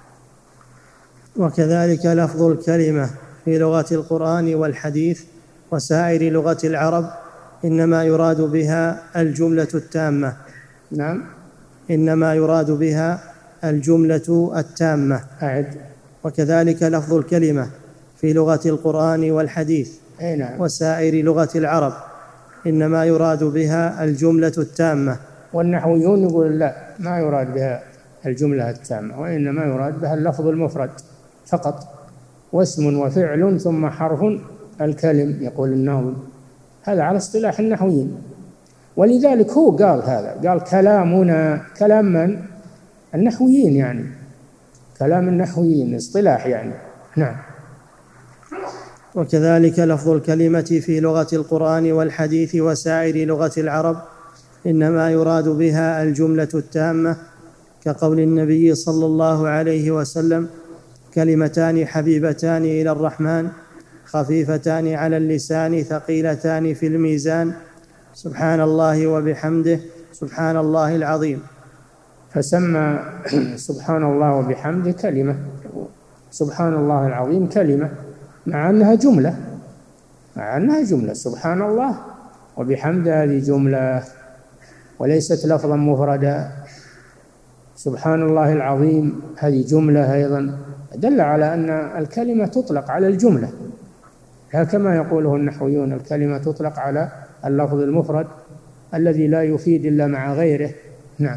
وكذلك لفظ الكلمة في لغة القرآن والحديث وسائر لغة العرب إنما يراد بها الجملة التامة. نعم. إنما يراد بها الجملة التامة. أعد. وكذلك لفظ الكلمة في لغة القرآن والحديث نعم. وسائر لغة العرب إنما يراد بها الجملة التامة. والنحويون يقول لا، ما يراد بها الجملة التامة، وإنما يراد بها اللفظ المفرد فقط، واسم وفعل ثم حرف الكلم، يقول الناظم. هذا على اصطلاح النحويين. ولذلك هو قال هذا، قال كلامنا، كلام من؟ النحويين يعني. كلام النحويين اصطلاح يعني. نعم. وكذلك لفظ الكلمة في لغة القرآن والحديث وسائر لغة العرب إنما يراد بها الجملة التامة، كقول النبي صلى الله عليه وسلم: كلمتان حبيبتان إلى الرحمن خفيفتان على اللسان ثقيلتان في الميزان، سبحان الله وبحمده سبحان الله العظيم. فسمى سبحان الله وبحمده كلمة، سبحان الله العظيم كلمة، مع أنها جملة مع أنها جملة سبحان الله وبحمده هذه جملة وليست لفظا مفردا. سبحان الله العظيم هذه جملة أيضا، دل على أن الكلمة تطلق على الجملة، لا كما يقوله النحويون الكلمة تطلق على اللفظ المفرد الذي لا يفيد إلا مع غيره. نعم.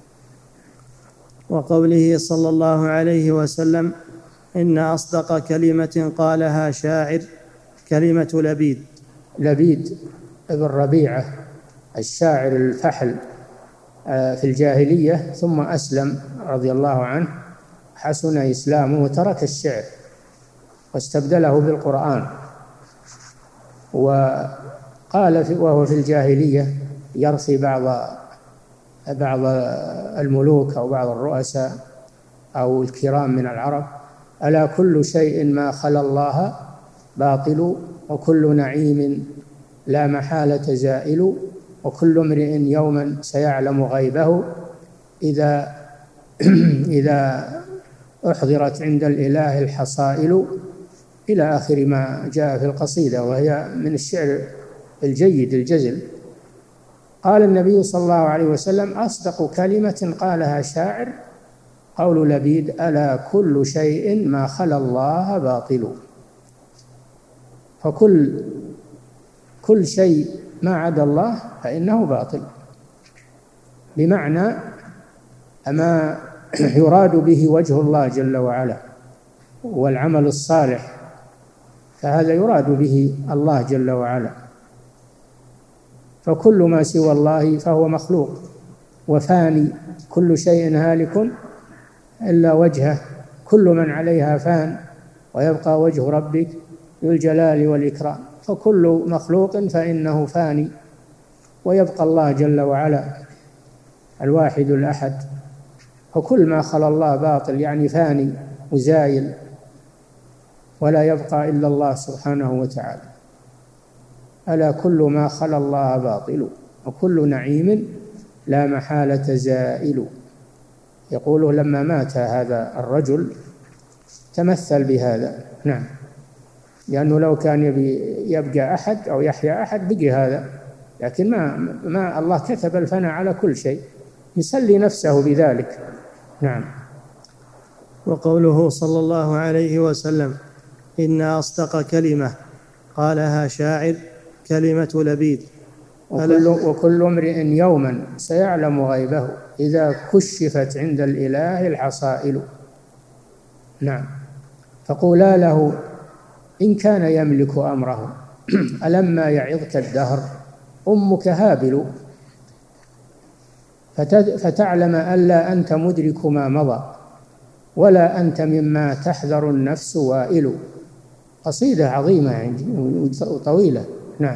وقوله صلى الله عليه وسلم: إن أصدق كلمة قالها شاعر كلمة لبيد. لبيد ابن ربيعة الشاعر الفحل في الجاهلية، ثم أسلم رضي الله عنه، حسن إسلامه وترك الشعر واستبدله بالقرآن. وقال في وهو في الجاهلية يرثي بعض بعض الملوك أو بعض الرؤساء أو الكرام من العرب: ألا كل شيء ما خلا الله باطل، وكل نعيم لا محالة زائل، وكل امرئ يوما سيعلم غيبه، إذا إذا أحضرت عند الإله الحصائل، إلى آخر ما جاء في القصيدة، وهي من الشعر الجيد الجزل. قال النبي صلى الله عليه وسلم: أصدق كلمة قالها شاعر قول لبيد: ألا كل شيء ما خلا الله باطل. فكل كل شيء ما عدا الله فإنه باطل، بمعنى ما يراد به وجه الله جل وعلا والعمل الصالح، فهذا يراد به الله جل وعلا. فكل ما سوى الله فهو مخلوق وفاني، كل شيء هالك إلا وجهه، كل من عليها فان ويبقى وجه ربك ذو الجلال والإكرام. فكل مخلوق فإنه فاني، ويبقى الله جل وعلا الواحد الأحد. فكل ما خلا الله باطل، يعني فاني وزايل، ولا يبقى إلا الله سبحانه وتعالى. ألا كل ما خلا الله باطل، وكل نعيم لا محالة زائل. يقوله لما مات هذا الرجل تمثل بهذا. نعم. لأنه لو كان يبي يبقى أحد أو يحيا أحد بقي هذا، لكن ما ما الله كتب الفناء على كل شيء، يسلي نفسه بذلك. نعم. وقوله صلى الله عليه وسلم: إن أصدق كلمة قالها شاعر كلمة لبيد. وكل, وكل امرئ يوما سيعلم غيبه، إذا كشفت عند الإله الحصائل. نعم. فقولا له إن كان يملك أمره ألما يعظك الدهر أمك هابل، فتعلم ألا أنت مدرك ما مضى، ولا أنت مما تحذر النفس وائل. قصيدة عظيمة عندي وطويلة. نعم.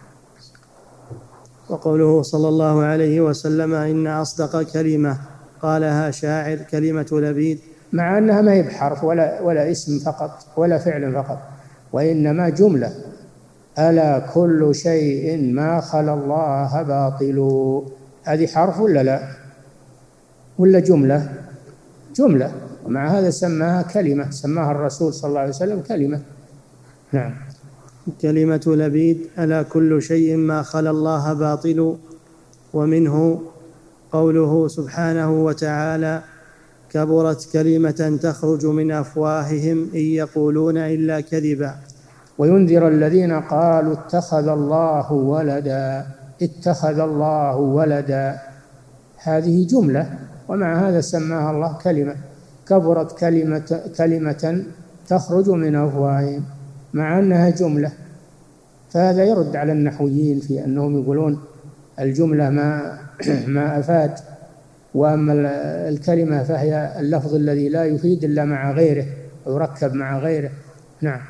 وقوله صلى الله عليه وسلم: إن أصدق كلمة قالها شاعر كلمة لبيد، مع أنها ما هي بحرف ولا, ولا اسم فقط ولا فعل فقط، وإنما جملة: ألا كل شيء ما خلا الله باطل. هذه حرف ولا لا ولا جملة؟ جملة، ومع هذا سماها كلمة، سماها الرسول صلى الله عليه وسلم كلمة. نعم. كلمة لبيد: ألا كل شيء ما خلا الله باطل. ومنه قوله سبحانه وتعالى: كبرت كلمة تخرج من أفواههم إن يقولون إلا كذبا. وينذر الذين قالوا اتخذ الله ولدا، اتخذ الله ولدا، هذه جملة، ومع هذا سماها الله كلمة. كبرت كلمة, كلمة تخرج من أفواههم، مع أنها جملة. فهذا يرد على النحويين في أنهم يقولون الجملة ما ما أفاد وأما الكلمة فهي اللفظ الذي لا يفيد إلا مع غيره ويركب مع غيره. نعم.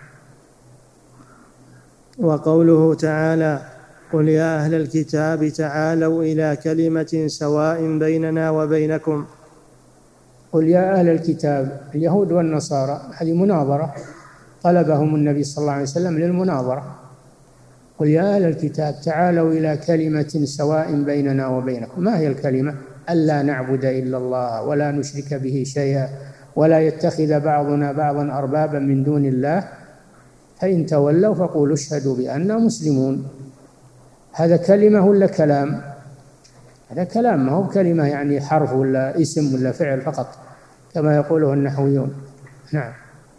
وقوله تعالى: قل يا أهل الكتاب تعالوا إلى كلمة سواء بيننا وبينكم. قل يا أهل الكتاب، اليهود والنصارى، هذه مناظرة طلبهم النبي صلى الله عليه وسلم للمناظرة. قل يا أهل الكتاب تعالوا إلى كلمة سواء بيننا وبينكم. ما هي الكلمة؟ ألا نعبد إلا الله ولا نشرك به شيئا ولا يتخذ بعضنا بعضا أربابا من دون الله فإن تولوا فقولوا اشهدوا بأننا مسلمون. هذا كلمة ولا كلام؟ هذا كلام، ما هو كلمة يعني حرف ولا اسم ولا فعل فقط كما يقوله النحويون. نعم.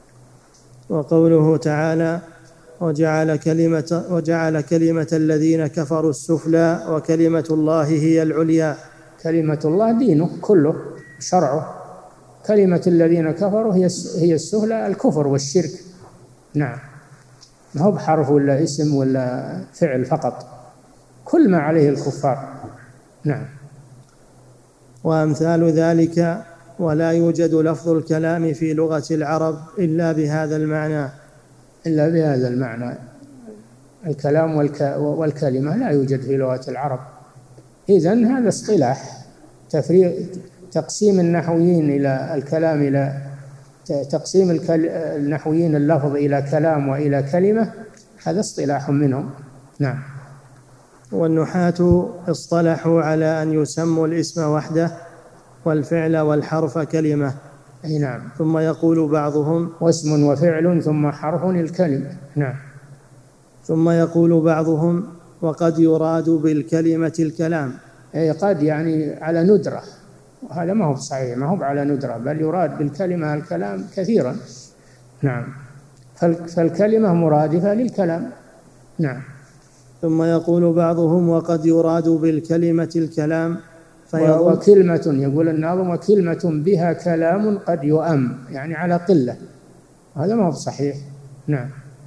وقوله تعالى: وجعل كلمة, وجعل كلمة الذين كفروا السفلى وكلمة الله هي العليا. كلمة الله دينه كله شرعه، كلمة الذين كفروا هي هي السفلى، الكفر والشرك. نعم، ما هو بحرف ولا اسم ولا فعل فقط، كل ما عليه الكفار. نعم. وأمثال ذلك: ولا يوجد لفظ الكلام في لغة العرب إلا بهذا المعنى. إلا بهذا المعنى، الكلام والكلمة لا يوجد في لغة العرب. إذن هذا اصطلاح تفريق، تقسيم النحويين إلى الكلام إلى تقسيم النحويين اللفظ إلى كلام وإلى كلمة، هذا اصطلاح منهم. نعم. والنحاة اصطلحوا على أن يسموا الاسم وحده والفعل والحرف كلمة. أي نعم. ثم يقول بعضهم: واسم وفعل ثم حرف الكلمة. نعم. ثم يقول بعضهم: وقد يراد بالكلمة الكلام. أي قد يعني على ندرة، وهذا ما هو صحيح، ما هو على ندرة، بل يراد بالكلمة الكلام كثيرا. نعم. فالكلمة مرادفة للكلام. نعم. ثم يقول بعضهم: وقد يراد بالكلمة الكلام وكلمة، يقول الناظم: وكلمة بها كلام قد يؤم، يعني على قلة، هذا ما هو صحيح. نعم.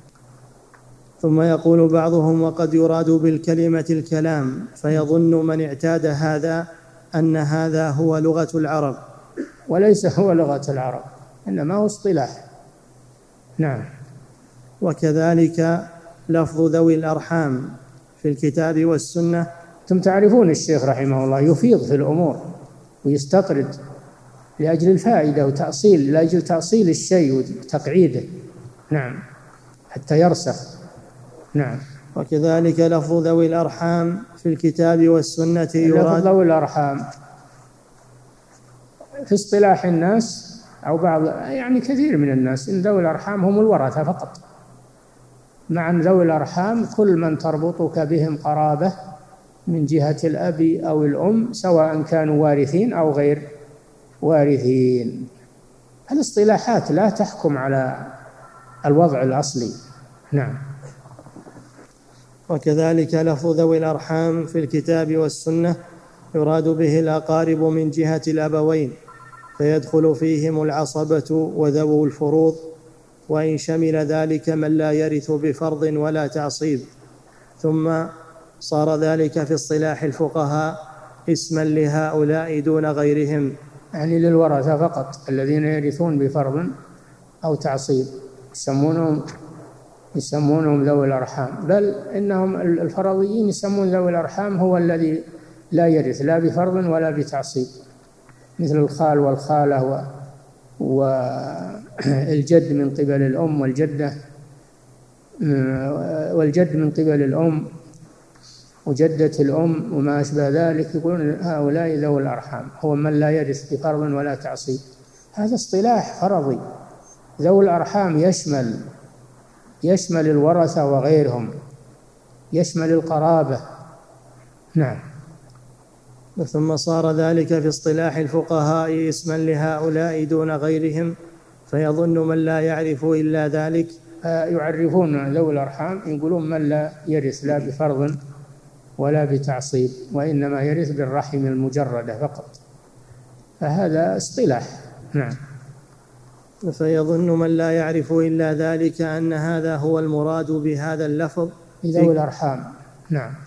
ثم يقول بعضهم: وقد يراد بالكلمة الكلام فيظن من اعتاد هذا أن هذا هو لغة العرب، وليس هو لغة العرب، إنما هو اصطلاح. نعم. وكذلك لفظ ذوي الأرحام في الكتاب والسنة. ثم تعرفون الشيخ رحمه الله يفيض في الأمور ويستطرد لأجل الفائدة وتأصيل، لأجل تأصيل الشيء وتقعيده. نعم، حتى يرسخ. نعم. وكذلك لفظ ذوي الأرحام في الكتاب والسنة يراد. لفظ ذوي الأرحام في اصطلاح الناس أو بعض يعني كثير من الناس إن ذوي الأرحام هم الورثة فقط. مع أن ذوي الأرحام كل من تربطك بهم قرابة من جهة الأب أو الأم، سواء كانوا وارثين أو غير وارثين. الاصطلاحات لا تحكم على الوضع الأصلي. نعم. وكذلك لفظ ذوي الأرحام في الكتاب والسنة يراد به الأقارب من جهة الأبوين، فيدخل فيهم العصبة وذوو الفروض، وإن شمل ذلك من لا يرث بفرض ولا تعصيب. ثم صار ذلك في اصطلاح الفقهاء اسما لهؤلاء دون غيرهم، يعني للورثة فقط الذين يرثون بفرض أو تعصيب يسمونهم يسمونهم ذوي الأرحام، بل إنهم الفرضيين يسمون ذوي الأرحام هو الذي لا يرث لا بفرض ولا بتعصيب، مثل الخال والخالة والجد من قبل الأم والجدة والجد من قبل الأم وجدة الأم وما أشبه ذلك، يقولون هؤلاء ذوي الأرحام، هو من لا يرث بفرض ولا تعصيب. هذا اصطلاح فرضي. ذوي الأرحام يشمل يشمل الورثة وغيرهم، يشمل القرابة. نعم. ثم صار ذلك في اصطلاح الفقهاء اسما لهؤلاء دون غيرهم، فيظن من لا يعرف إلا ذلك. يعرفون ذوي الأرحام يقولون من لا يرث لا بفرض ولا بتعصيب، وإنما يرث بالرحم المجردة فقط، فهذا اصطلاح. نعم. فيظن من لا يعرف إلا ذلك أن هذا هو المراد بهذا اللفظ ذوي الأرحام. نعم.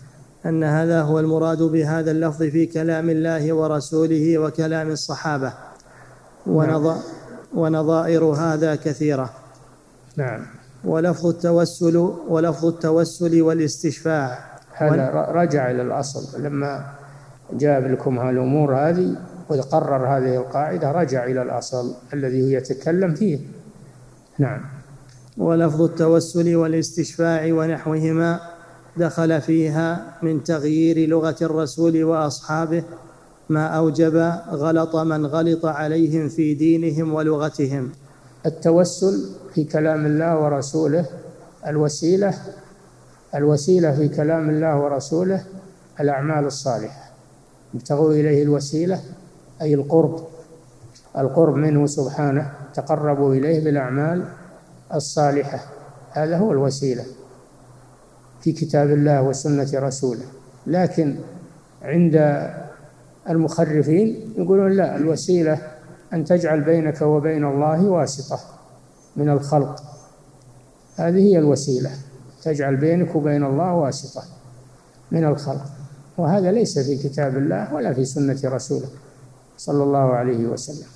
أن هذا هو المراد بهذا اللفظ في كلام الله ورسوله وكلام الصحابة، ونظ... ونظائر هذا كثيرة. نعم. ولفظ التوسل ولفظ التوسل والاستشفاع هذا رجع إلى الأصل، لما جاب لكم هالأمور هذه وقرر هذه القاعدة رجع إلى الأصل الذي هو يتكلم فيه. نعم. ولفظ التوسل والاستشفاع ونحوهما دخل فيها من تغيير لغة الرسول وأصحابه ما أوجب غلط من غلط عليهم في دينهم ولغتهم. التوسل في كلام الله ورسوله الوسيلة الوسيلة في كلام الله ورسوله الأعمال الصالحة، ابتغوا إليه الوسيلة أي القرب القرب منه سبحانه، تقربوا إليه بالأعمال الصالحة، هذا هو الوسيلة في كتاب الله وسنة رسوله. لكن عند المخرفين يقولون لا، الوسيلة أن تجعل بينك وبين الله واسطة من الخلق، هذه هي الوسيلة، تجعل بينك وبين الله واسطة من الخلق، وهذا ليس في كتاب الله ولا في سنة رسوله صلى الله عليه وسلم.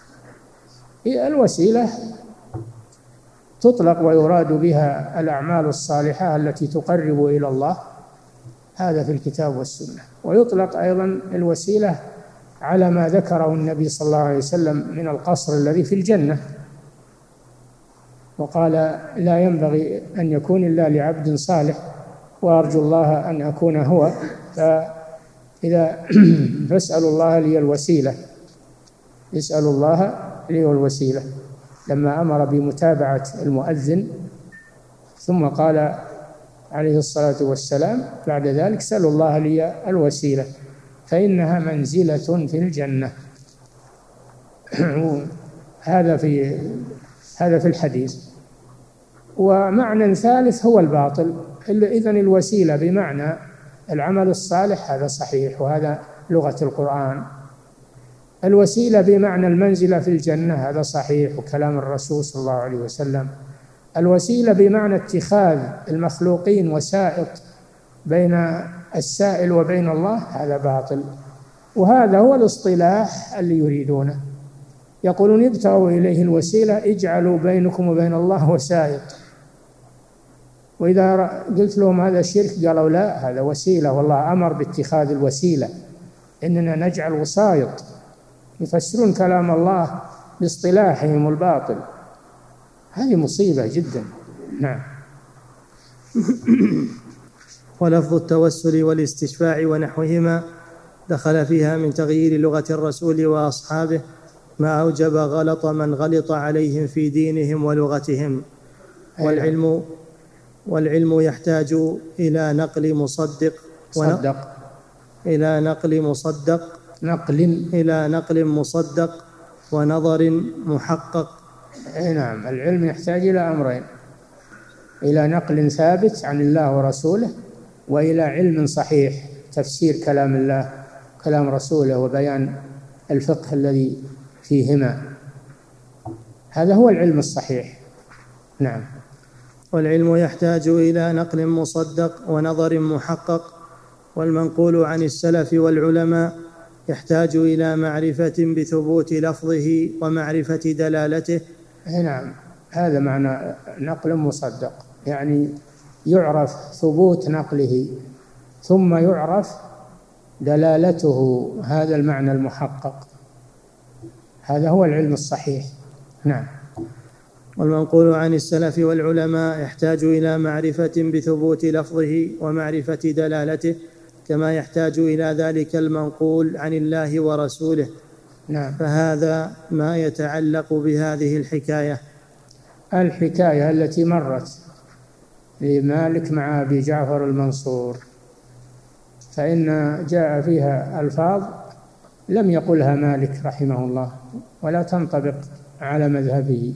الوسيلة تطلق ويراد بها الأعمال الصالحة التي تقرب إلى الله، هذا في الكتاب والسنة. ويطلق أيضا الوسيلة على ما ذكره النبي صلى الله عليه وسلم من القصر الذي في الجنة، وقال لا ينبغي أن يكون إلا لعبد صالح وأرجو الله أن أكون هو، فإذا فاسألوا الله لي الوسيلة اسألوا الله لي الوسيلة، لما أمر بمتابعة المؤذن ثم قال عليه الصلاة والسلام بعد ذلك سألوا الله لي الوسيلة فإنها منزلة في الجنة. هذا في هذا في الحديث. ومعنى ثالث هو الباطل. إذن الوسيلة بمعنى العمل الصالح هذا صحيح، وهذا لغة القرآن. الوسيلة بمعنى المنزلة في الجنة هذا صحيح، وكلام الرسول صلى الله عليه وسلم. الوسيلة بمعنى اتخاذ المخلوقين وسائط بين السائل وبين الله هذا باطل، وهذا هو الاصطلاح اللي يريدونه. يقولون ابتغوا إليه الوسيلة اجعلوا بينكم وبين الله وسائط، وإذا قلت لهم هذا شرك قالوا لا، هذا وسيلة، والله أمر باتخاذ الوسيلة، إننا نجعل وسائط. يفسرون كلام الله باصطلاحهم الباطل، هذه مصيبة جدا. نعم. ولفظ التوسل والاستشفاع ونحوهما دخل فيها من تغيير لغة الرسول وأصحابه ما أوجب غلط من غلط عليهم في دينهم ولغتهم. والعلم والعلم يحتاج إلى نقل مصدق صدق إلى نقل مصدق نقل إلى نقل مصدق ونظر محقق. نعم. العلم يحتاج إلى أمرين: إلى نقل ثابت عن الله ورسوله، وإلى علم صحيح تفسير كلام الله كلام رسوله وبيان الفقه الذي فيهما، هذا هو العلم الصحيح. نعم. والعلم يحتاج إلى نقل مصدق ونظر محقق. والمنقول عن السلف والعلماء يحتاج إلى معرفة بثبوت لفظه ومعرفة دلالته. نعم، هذا معنى نقل مصدق، يعني يعرف ثبوت نقله ثم يعرف دلالته، هذا المعنى المحقق، هذا هو العلم الصحيح. نعم. والمنقول عن السلف والعلماء يحتاج إلى معرفة بثبوت لفظه ومعرفة دلالته، كما يحتاج إلى ذلك المنقول عن الله ورسوله. نعم. فهذا ما يتعلق بهذه الحكاية الحكاية التي مرت لمالك مع أبي جعفر المنصور، فإن جاء فيها ألفاظ لم يقلها مالك رحمه الله ولا تنطبق على مذهبه،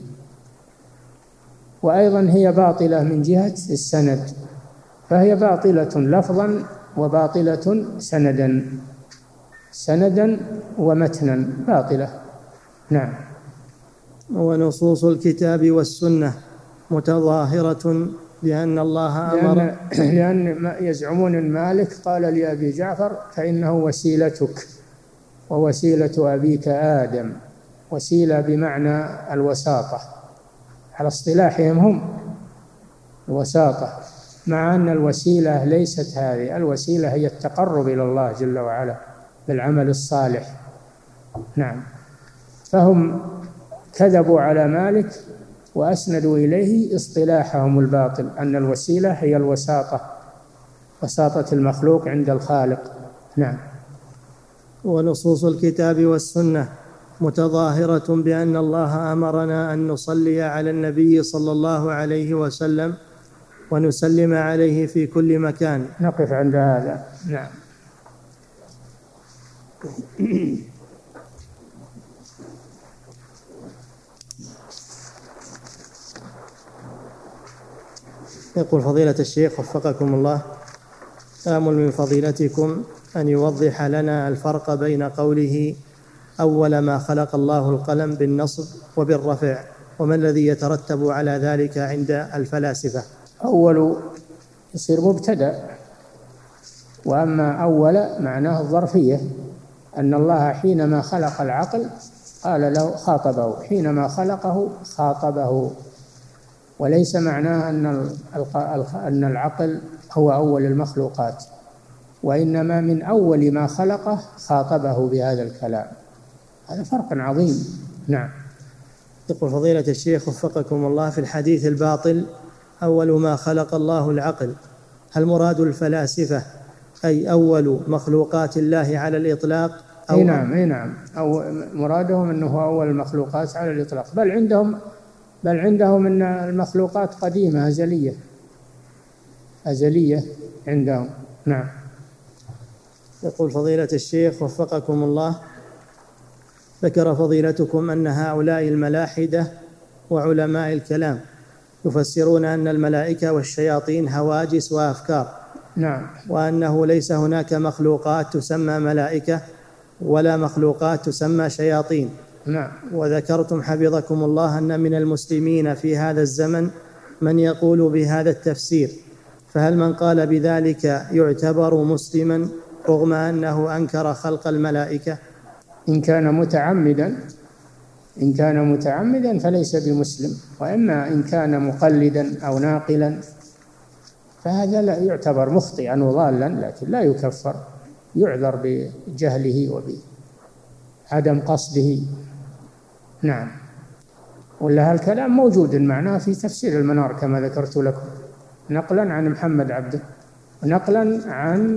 وأيضا هي باطلة من جهة السند، فهي باطلة لفظا وباطلة سندا سندا ومتنا باطلة. لأن الله أمر لأن, لأن يزعمون أن مالك قال لأبي جعفر فإنه وسيلتك ووسيلة أبيك آدم، وسيلة بمعنى الوساطة على اصطلاحهم هم الوساطة، مع أن الوسيلة ليست هذه، الوسيلة هي التقرب إلى الله جل وعلا بالعمل الصالح. نعم. فهم كذبوا على مالك وأسندوا إليه اصطلاحهم الباطل أن الوسيلة هي الوساطة، وساطة المخلوق عند الخالق. نعم. ونصوص الكتاب والسنة متظاهرة بأن الله أمرنا أن نصلي على النبي صلى الله عليه وسلم ونسلم عليه في كل مكان. نقف عند هذا. نعم. يقول فضيلة الشيخ وفقكم الله: آمل من فضيلتكم أن يوضح لنا الفرق بين قوله أول ما خلق الله القلم بالنصب وبالرفع، وما الذي يترتب على ذلك عند الفلاسفة؟ أول يصير مبتدأ، وأما أول معناه الظرفية، أن الله حينما خلق العقل قال له خاطبه، حينما خلقه خاطبه، وليس معناه أن أن العقل هو أول المخلوقات، وإنما من أول ما خلقه خاطبه بهذا الكلام. هذا فرق عظيم. نعم. يقول فضيلة الشيخ وفقكم الله: في الحديث الباطل أول ما خلق الله العقل، هل مراد الفلاسفة أي أول مخلوقات الله على الإطلاق؟ أو أي نعم أي نعم أو مرادهم أنه أول المخلوقات على الإطلاق، بل عندهم بل عندهم أن المخلوقات قديمة أزلية أزلية عندهم. نعم. يقول فضيلة الشيخ وفقكم الله: ذكر فضيلتكم أن هؤلاء الملاحدة وعلماء الكلام يفسرون أن الملائكة والشياطين هواجس وأفكار. نعم. وأنه ليس هناك مخلوقات تسمى ملائكة ولا مخلوقات تسمى شياطين. نعم. وذكرتم حفظكم الله أن من المسلمين في هذا الزمن من يقول بهذا التفسير، فهل من قال بذلك يعتبر مسلما رغم أنه أنكر خلق الملائكة؟ إن كان متعمدا إن كان متعمدا فليس بمسلم، وإما إن كان مقلدا أو ناقلا فهذا لا يعتبر مخطئا وضالا، لكن لا يكفر، يعذر بجهله وبعدم قصده. نعم. ولا هالكلام موجود معناه في تفسير المنار كما ذكرت لكم، نقلا عن محمد عبده، نقلا عن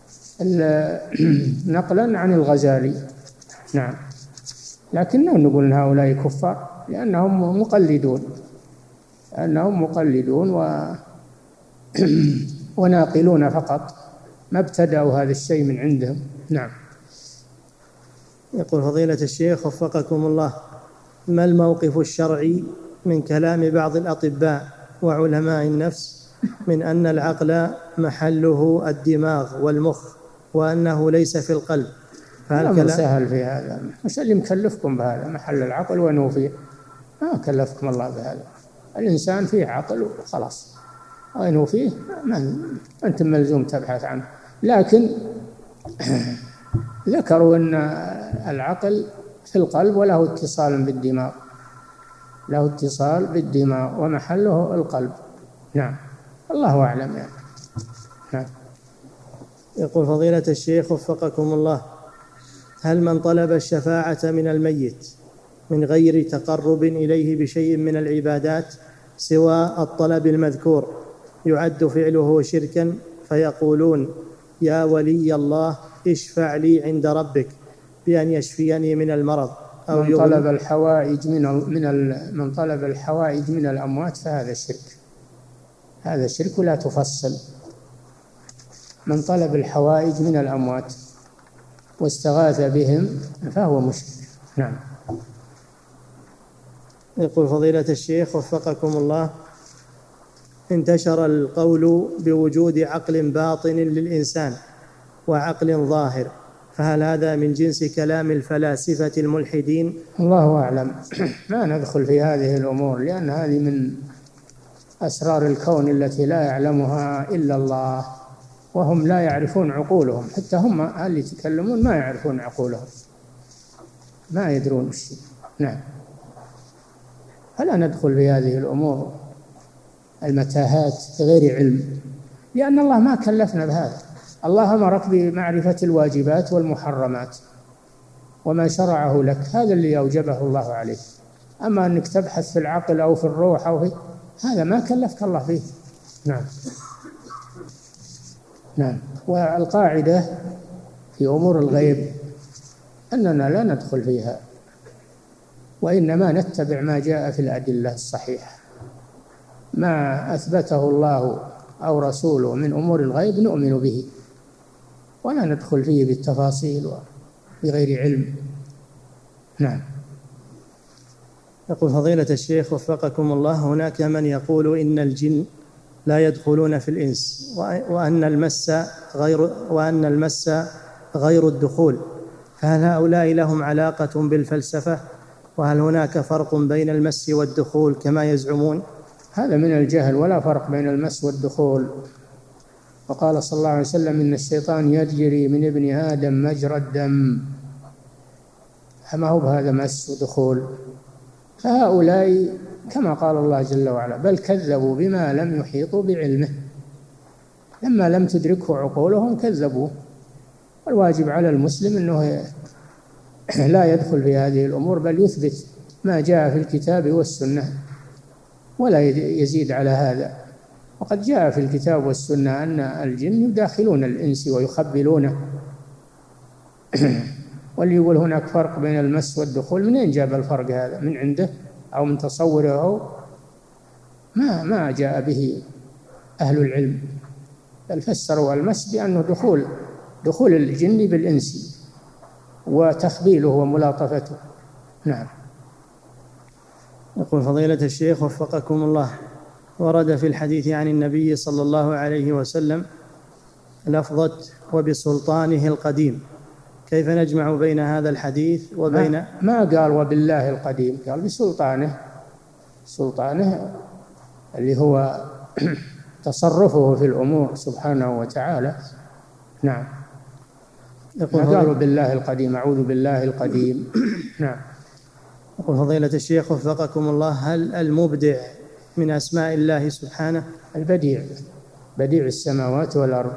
نقلا عن الغزالي. نعم. لكنه نقول إن هؤلاء كفار لأنهم مقلدون لأنهم مقلدون و وناقلون فقط، ما ابتدأوا هذا الشيء من عندهم. نعم. يقول فضيلة الشيخ وفقكم الله: ما الموقف الشرعي من كلام بعض الأطباء وعلماء النفس من أن العقل محله الدماغ والمخ وأنه ليس في القلب؟ فهل سهل في هذا؟ مش اللي مكلفكم بهذا؟ محل العقل وأنه فيه، ما كلفكم الله بهذا. الإنسان فيه عقل وخلاص، وأنه فيه ما أنتم ملزوم تبحث عنه. لكن ذكروا أن العقل في القلب وله اتصال بالدماغ، له اتصال بالدماغ ومحله القلب. نعم. الله أعلم يعني. نعم. يقول فضيلة الشيخ وفقكم الله: هل من طلب الشفاعة من الميت من غير تقرب إليه بشيء من العبادات سوى الطلب المذكور يعد فعله شركا، فيقولون يا ولي الله اشفع لي عند ربك بأن يشفيني من المرض، أو من طلب الحوائج من من من طلب الحوائج من الأموات فهذا شرك، هذا شرك لا تفصل. من طلب الحوائج من الأموات واستغاث بهم فهو مشرك. نعم. يقول فضيلة الشيخ وفقكم الله: انتشر القول بوجود عقل باطن للإنسان وعقل ظاهر، فهل هذا من جنس كلام الفلاسفة الملحدين؟ الله أعلم، ما ندخل في هذه الأمور، لأن هذه من أسرار الكون التي لا يعلمها إلا الله، وهم لا يعرفون عقولهم، حتى هم اللي يتكلمون ما يعرفون عقولهم، ما يدرون الشيء. نعم. فلا ندخل في هذه الأمور المتاهات غير علم، لأن الله ما كلفنا بهذا. الله أمرك بمعرفة الواجبات والمحرمات وما شرعه لك، هذا اللي أوجبه الله عليه. أما أنك تبحث في العقل أو في الروح أو في هذا ما كلفك الله فيه. نعم. نعم. والقاعدة في أمور الغيب أننا لا ندخل فيها، وإنما نتبع ما جاء في الأدلة الصحيحة. ما أثبته الله أو رسوله من أمور الغيب نؤمن به، ولا ندخل فيه بالتفاصيل بغير علم. نعم. يقول فضيلة الشيخ وفقكم الله: هناك من يقول إن الجن لا يدخلون في الإنس، وأن المس غير وأن المس غير الدخول، فهل هؤلاء لهم علاقة بالفلسفة؟ وهل هناك فرق بين المس والدخول كما يزعمون؟ هذا من الجهل، ولا فرق بين المس والدخول. وقال صلى الله عليه وسلم: إن الشيطان يجري من ابن آدم مجرى الدم. فما هو بهذا مس ودخول؟ فهؤلاء كما قال الله جل وعلا: بل كذبوا بما لم يحيطوا بعلمه، لما لم تدركه عقولهم كذبوا. والواجب على المسلم أنه لا يدخل في هذه الأمور، بل يثبت ما جاء في الكتاب والسنة ولا يزيد على هذا. وقد جاء في الكتاب والسنة أن الجن يداخلون الإنس ويخبلونه. واللي يقول هناك فرق بين المس والدخول، منين جاب الفرق هذا؟ من عنده أو من تصوره؟ ما ما جاء به أهل العلم، بل فسروا المس بأنه دخول دخول الجن بالإنس وتخبيله وملاطفته. نعم. يقول فضيلة الشيخ وفقكم الله: ورد في الحديث عن النبي صلى الله عليه وسلم لفظة وبسلطانه القديم، كيف نجمع بين هذا الحديث وبين ما, ما قال وبالله القديم، قال بسلطانه. سلطانه اللي هو تصرفه في الأمور سبحانه وتعالى. نعم. يقول قالوا بالله القديم، أعوذ بالله القديم. نعم. يقول فضيلة الشيخ وفقكم الله: هل المبدع من أسماء الله سبحانه؟ البديع، بديع السماوات والأرض،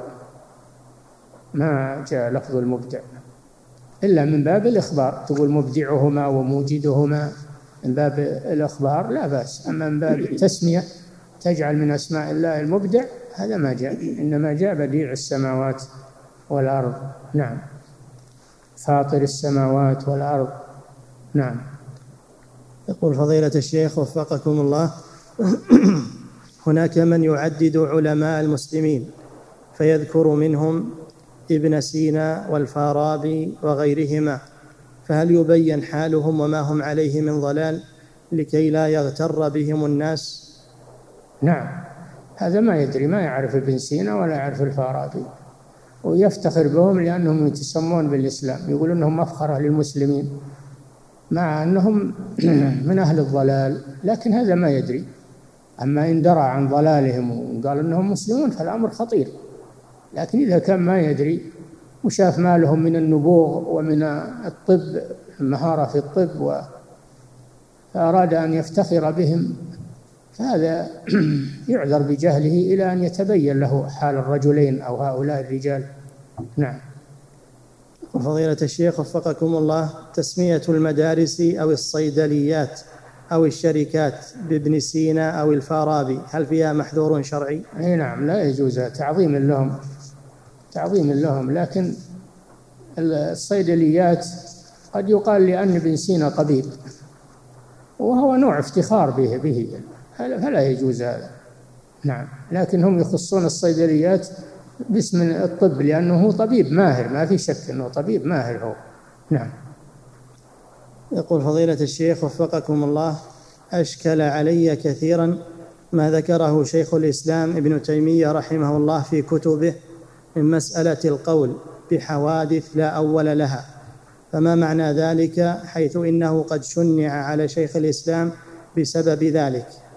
ما جاء لفظ المبدع إلا من باب الإخبار، تقول مبدعهما وموجدهما من باب الإخبار لا بأس. أما من باب التسمية تجعل من أسماء الله المبدع، هذا ما جاء، إنما جاء بديع السماوات والأرض. نعم. فاطر السماوات والأرض. نعم. يقول فضيلة الشيخ وفقكم الله: هناك من يعدد علماء المسلمين فيذكر منهم ابن سينا والفارابي وغيرهما، فهل يبين حالهم وما هم عليه من ضلال لكي لا يغتر بهم الناس؟ نعم. هذا ما يدري، ما يعرف ابن سينا ولا يعرف الفارابي، ويفتخر بهم لأنهم يتسمون بالإسلام، يقول أنهم مفخرة للمسلمين مع أنهم من أهل الضلال، لكن هذا ما يدري. أما إن درى عن ضلالهم وقال أنهم مسلمون فالأمر خطير. لكن إذا كان ما يدري وشاف ما لهم من النبوغ ومن الطب، المهارة في الطب، فأراد أن يفتخر بهم، فهذا يعذر بجهله إلى أن يتبين له حال الرجلين أو هؤلاء الرجال. نعم. وفضيلة الشيخ وفقكم الله: تسمية المدارس أو الصيدليات أو الشركات بابن سينا أو الفارابي هل فيها محذور شرعي؟ أي نعم، لا يجوز، تعظيم لهم، تعظيم لهم. لكن الصيدليات قد يقال لأن ابن سينا طبيب، وهو نوع افتخار به به فلا يجوز هذا. نعم. لكن هم يخصون الصيدليات باسم الطب لأنه طبيب ماهر، ما في شك أنه طبيب ماهر هو. نعم. يقول فضيلة الشيخ وفقكم الله: أشكل علي كثيرا ما ذكره شيخ الإسلام ابن تيمية رحمه الله في كتبه من مسألة القول بحوادث لا أول لها، فما معنى ذلك، حيث إنه قد شنع على شيخ الإسلام بسبب ذلك؟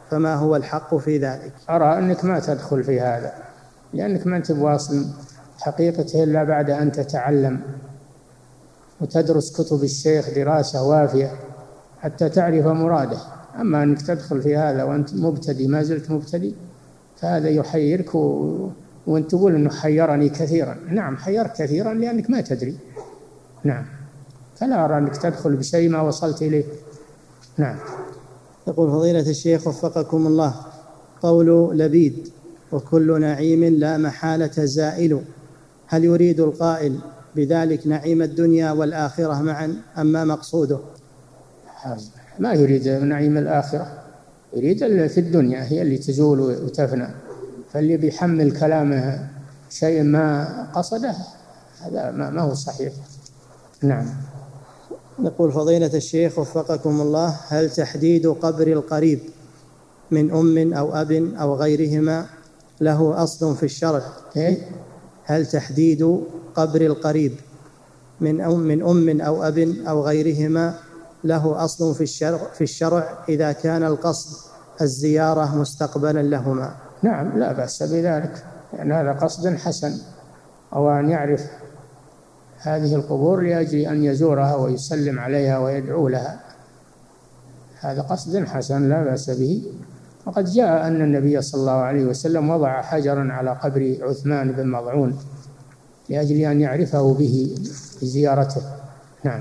فما هو الحق في ذلك؟ أرى أنك ما تدخل في هذا، لأنك ما أنت بواصل حقيقته إلا بعد أن تتعلم وتدرس كتب الشيخ دراسة وافية حتى تعرف مراده. أما أنك تدخل في هذا وأنت مبتدئ، ما زلت مبتدئ، فهذا يحيرك و... وأنت تقول أنه حيرني كثيرا. نعم حيرك كثيرا لأنك ما تدري. نعم، فلا أرى أنك تدخل بشيء ما وصلت إليه. نعم. يقول فضيلة الشيخ وفقكم الله: قول لبيد وكل نعيم لا محالة زائل، هل يريد القائل بذلك نعيم الدنيا والآخرة معا أم ما مقصوده؟ ما يريد نعيم الآخرة، يريد في الدنيا هي اللي تزول وتفنى. فاللي بيحمل كلامه شيء ما قصده هذا ما هو صحيح. نعم. نقول فضيلة الشيخ وفقكم الله: هل تحديد قبر القريب من أم أو أب أو غيرهما له أصل في الشرع؟ هل تحديد قبر القريب من أم من أم أو أب أو غيرهما له أصل في الشرع في الشرع إذا كان القصد الزيارة مستقبلا لهما؟ نعم، لا بأس بذلك، لأن هذا قصد حسن، أو أن يعرف هذه القبور لأجل أن يزورها ويسلم عليها ويدعو لها، هذا قصد حسن لا بأس به. وقد جاء أن النبي صلى الله عليه وسلم وضع حجرا على قبر عثمان بن مظعون لأجل أن يعرفه به بزيارته. نعم.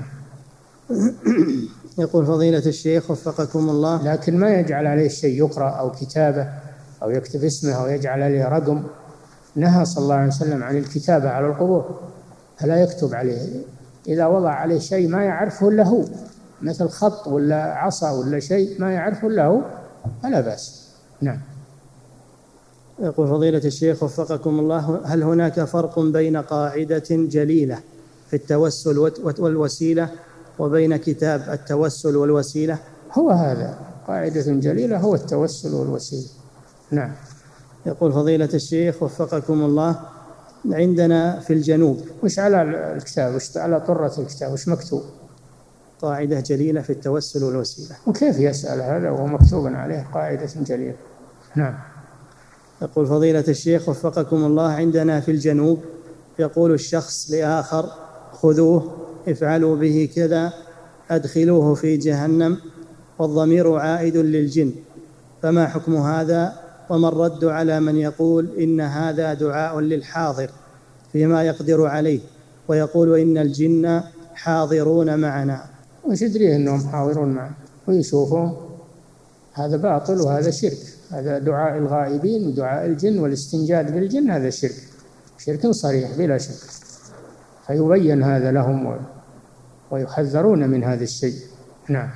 يقول فضيلة الشيخ وفقكم الله: لكن ما يجعل عليه شيء يقرأ أو كتابة أو يكتب اسمه أو يجعل عليه رقم. نهى صلى الله عليه وسلم عن الكتابة على القبور، فلا يكتب عليه. إذا وضع عليه شيء ما يعرفه إلا هو، مثل خط ولا عصا ولا شيء ما يعرفه إلا هو، فلا بأس. نعم. يقول فضيلة الشيخ وفقكم الله: هل هناك فرق بين قاعدة جليلة في التوسل والوسيلة وبين كتاب التوسل والوسيلة؟ هو هذا قاعدة جليلة، هو التوسل والوسيلة. نعم. يقول فضيلة الشيخ وفقكم الله: عندنا في الجنوب. وش على الكتاب؟ وش على طرة الكتاب؟ وش مكتوب؟ قاعدة جليلة في التوسل والوسيلة. وكيف يسأل هذا وهو مكتوب عليه قاعدة جليلة؟ نعم. يقول فضيلة الشيخ وفقكم الله: عندنا في الجنوب يقول الشخص لآخر: خذوه افعلوا به كذا، أدخلوه في جهنم، والضمير عائد للجن، فما حكم هذا؟ وما الرد على من يقول إن هذا دعاء للحاضر فيما يقدر عليه، ويقول إن الجن حاضرون معنا؟ وش يدريه أنهم حاضرون معنا ويشوفهم؟ هذا باطل وهذا شرك. هذا دعاء الغائبين ودعاء الجن والاستنجاد بالجن، هذا شرك، شرك صريح بلا شك، فيبين هذا لهم ويحذرون من هذا الشيء. نعم.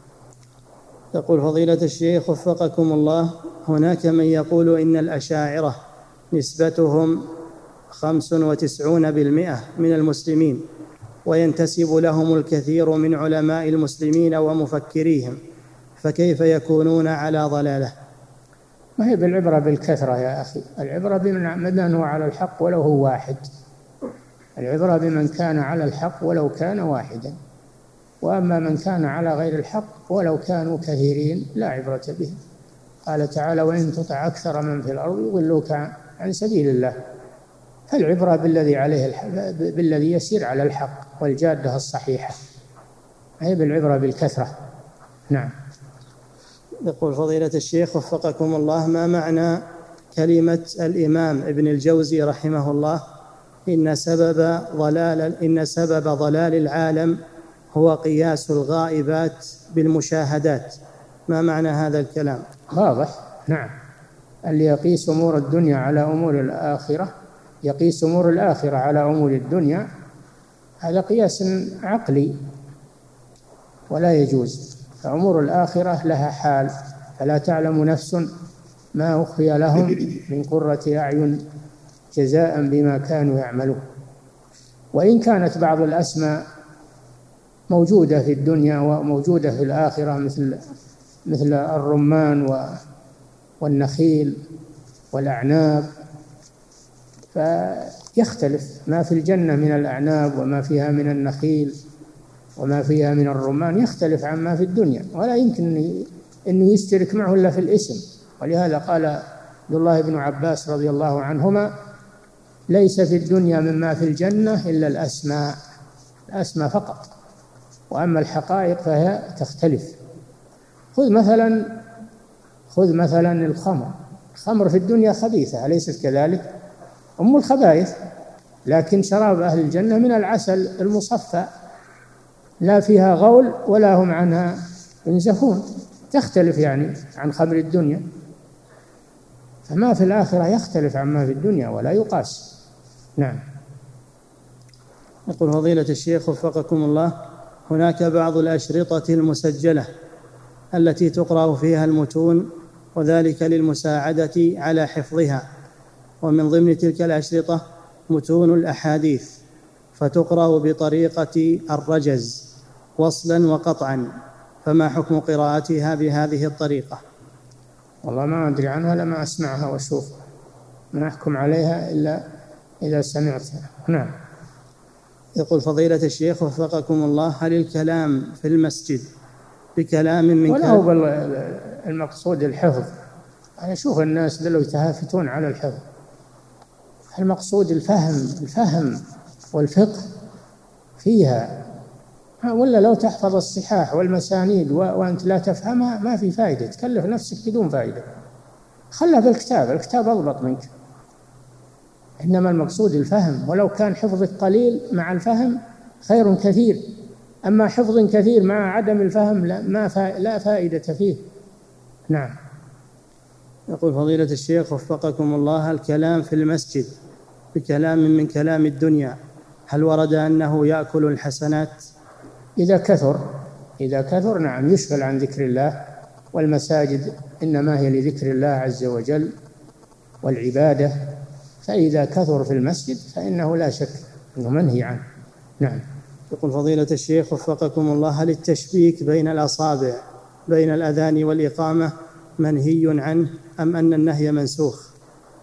يقول فضيلة الشيخ وفقكم الله: هناك من يقول إن الأشاعرة نسبتهم خمس وتسعون بالمئة من المسلمين، وينتسب لهم الكثير من علماء المسلمين ومفكريهم، فكيف يكونون على ضلالة؟ ما هي بالعبرة بالكثرة يا أخي، العبرة بمن هو على الحق ولو هو واحد، العبرة بمن كان على الحق ولو كان واحدا، وأما من كان على غير الحق ولو كانوا كثيرين لا عبرة به. قال تعالى: وإن تطع أكثر من في الأرض يضلوك عن سبيل الله. فالعبرة بالذي عليه بالذي يسير على الحق والجادة الصحيحة، هي بالعبرة بالكثرة. نعم. يقول فضيلة الشيخ وفقكم الله: ما معنى كلمة الإمام ابن الجوزي رحمه الله: إن سبب ضلال إن سبب ضلال العالم هو قياس الغائبات بالمشاهدات؟ ما معنى هذا الكلام؟ واضح. نعم. اللي يقيس أمور الدنيا على أمور الآخرة، يقيس أمور الآخرة على أمور الدنيا، هذا قياس عقلي ولا يجوز. فأمور الآخرة لها حال، فلا تعلم نفس ما أخفي لهم من قرة أعين جزاء بما كانوا يعملون. وإن كانت بعض الأسماء موجودة في الدنيا وموجودة في الآخرة، مثل مثل الرمان والنخيل والأعناب، فيختلف ما في الجنة من الأعناب وما فيها من النخيل وما فيها من الرمان، يختلف عما في الدنيا، ولا يمكن إنه يشترك معه إلا في الاسم. ولهذا قال عبد الله بن عباس رضي الله عنهما: ليس في الدنيا مما في الجنة إلا الأسماء، الأسماء فقط، وأما الحقائق فهي تختلف. خذ مثلا خذ مثلا الخمر. الخمر في الدنيا خبيثة، أليست كذلك؟ أم الخبائث، لكن شراب أهل الجنة من العسل المصفى، لا فيها غول ولا هم عنها ينزفون. تختلف يعني عن خمر الدنيا، فما في الآخرة يختلف عما في الدنيا ولا يقاس. نعم. يقول فضيلة الشيخ وفقكم الله: هناك بعض الأشرطة المسجلة التي تقرأ فيها المتون، وذلك للمساعدة على حفظها، ومن ضمن تلك الأشرطة متون الأحاديث، فتقرأ بطريقة الرجز وصلا وقطعا، فما حكم قراءتها بهذه الطريقة؟ والله ما أدري عنها، لما أسمعها وأشوف، ما أحكم عليها إلا إذا سمعتها. نعم. يقول فضيلة الشيخ وفقكم الله: هل الكلام في المسجد بكلام من ولا هو المقصود الحفظ؟ أنا أشوف الناس دلوا يتهافتون على الحفظ. المقصود الفهم الفهم والفقه فيها، ولا لو تحفظ الصحاح والمسانيد وأنت لا تفهمها ما في فائدة، تكلف نفسك بدون فائدة. خلها بالكتاب، الكتاب أضبط منك. إنما المقصود الفهم، ولو كان حفظك قليل مع الفهم خير كثير، أما حفظ كثير مع عدم الفهم لا, ما فا لا فائدة فيه. نعم. يقول فضيلة الشيخ وفقكم الله: الكلام في المسجد بكلام من كلام الدنيا، هل ورد أنه يأكل الحسنات؟ إذا كثر إذا كثر نعم، يشغل عن ذكر الله، والمساجد إنما هي لذكر الله عز وجل والعبادة، فإذا كثر في المسجد فإنه لا شك أنه منهي عنه. نعم. يقول فضيلة الشيخ وفقكم الله: هل التشبيك بين الأصابع بين الأذان والإقامة منهي عنه، أم أن النهي منسوخ؟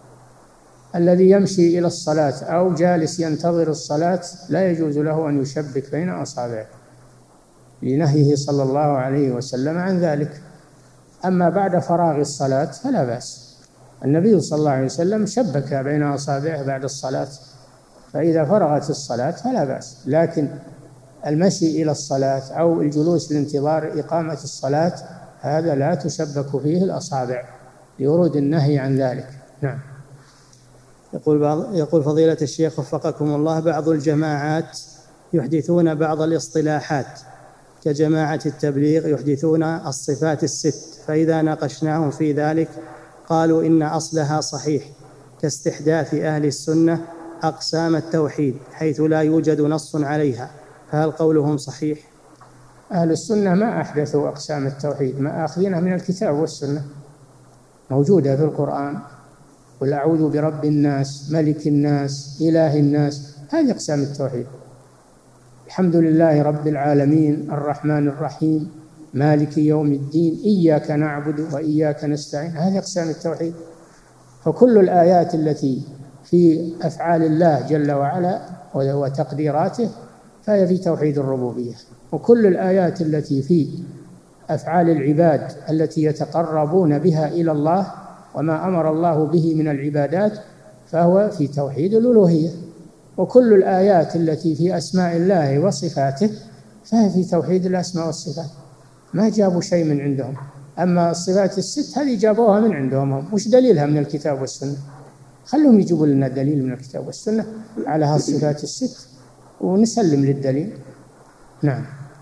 الذي يمشي إلى الصلاة أو جالس ينتظر الصلاة لا يجوز له أن يشبك بين أصابعه، لنهيه صلى الله عليه وسلم عن ذلك. أما بعد فراغ الصلاة فلا بأس. النبي صلى الله عليه وسلم شبك بين أصابعه بعد الصلاة، فإذا فرغت الصلاة فلا بأس. لكن المشي إلى الصلاة أو الجلوس لانتظار إقامة الصلاة هذا لا تشبك فيه الأصابع لورود النهي عن ذلك. نعم. يقول, بعض يقول فضيلة الشيخ وفقكم الله: بعض الجماعات يحدثون بعض الاصطلاحات، كجماعة التبليغ يحدثون الصفات الست، فإذا ناقشناهم في ذلك قالوا إن أصلها صحيح، كاستحداث أهل السنة أقسام التوحيد حيث لا يوجد نص عليها، فهل قولهم صحيح؟ أهل السنة ما أحدثوا أقسام التوحيد، ما أخذينها من الكتاب والسنة، موجودة في القرآن: قل أعوذ برب الناس، ملك الناس، إله الناس. هذه أقسام التوحيد. الحمد لله رب العالمين، الرحمن الرحيم، مالك يوم الدين، إياك نعبد وإياك نستعين. هذه أقسام التوحيد. فكل الآيات التي في أفعال الله جل وعلا وتقديراته فهي في توحيد الربوبية، وكل الآيات التي في أفعال العباد التي يتقربون بها إلى الله وما أمر الله به من العبادات فهو في توحيد الألوهية، وكل الآيات التي في أسماء الله وصفاته فهي في توحيد الأسماء والصفات. ما جابوا شيء من عندهم. أما الصفات الست هذه جابوها من عندهم هم، مش دليلها من الكتاب والسنة. خلهم يجيبوا لنا دليل من الكتاب والسنة على هالصفات الست ونسلم للدليل. نعم.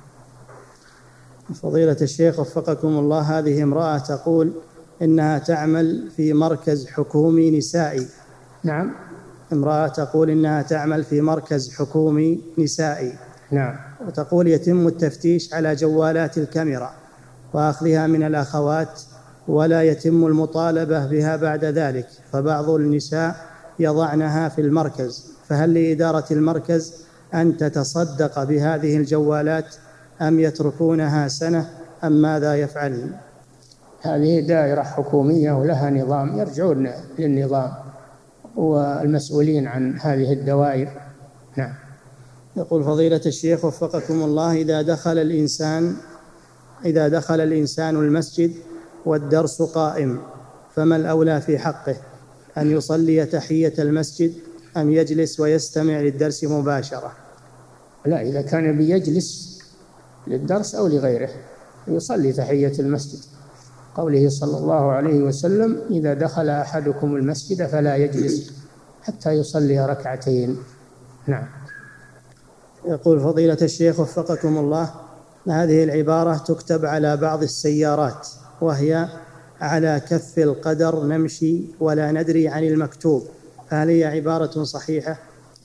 فضيلة الشيخ وفقكم الله: هذه امرأة تقول إنها تعمل في مركز حكومي نسائي. نعم. امرأة تقول إنها تعمل في مركز حكومي نسائي. نعم. وتقول يتم التفتيش على جوالات الكاميرا وأخذها من الأخوات، ولا يتم المطالبة بها بعد ذلك، فبعض النساء يضعنها في المركز، فهل لإدارة المركز أن تتصدق بهذه الجوالات أم يتركونها سنة أم ماذا يفعل؟ هذه دائرة حكومية ولها نظام، يرجعون للنظام والمسؤولين عن هذه الدوائر. نعم. يقول فضيلة الشيخ وفقكم الله: إذا دخل الإنسان إذا دخل الإنسان المسجد والدرس قائم فما الأولى في حقه، أن يصلي تحية المسجد أم يجلس ويستمع للدرس مباشرة؟ لا، إذا كان بيجلس للدرس أو لغيره يصلي تحية المسجد، قوله صلى الله عليه وسلم: إذا دخل أحدكم المسجد فلا يجلس حتى يصلي ركعتين. نعم. يقول فضيلة الشيخ وفقكم الله، هذه العبارة تكتب على بعض السيارات وهي: على كف القدر نمشي ولا ندري عن المكتوب، فهل هي عبارة صحيحة؟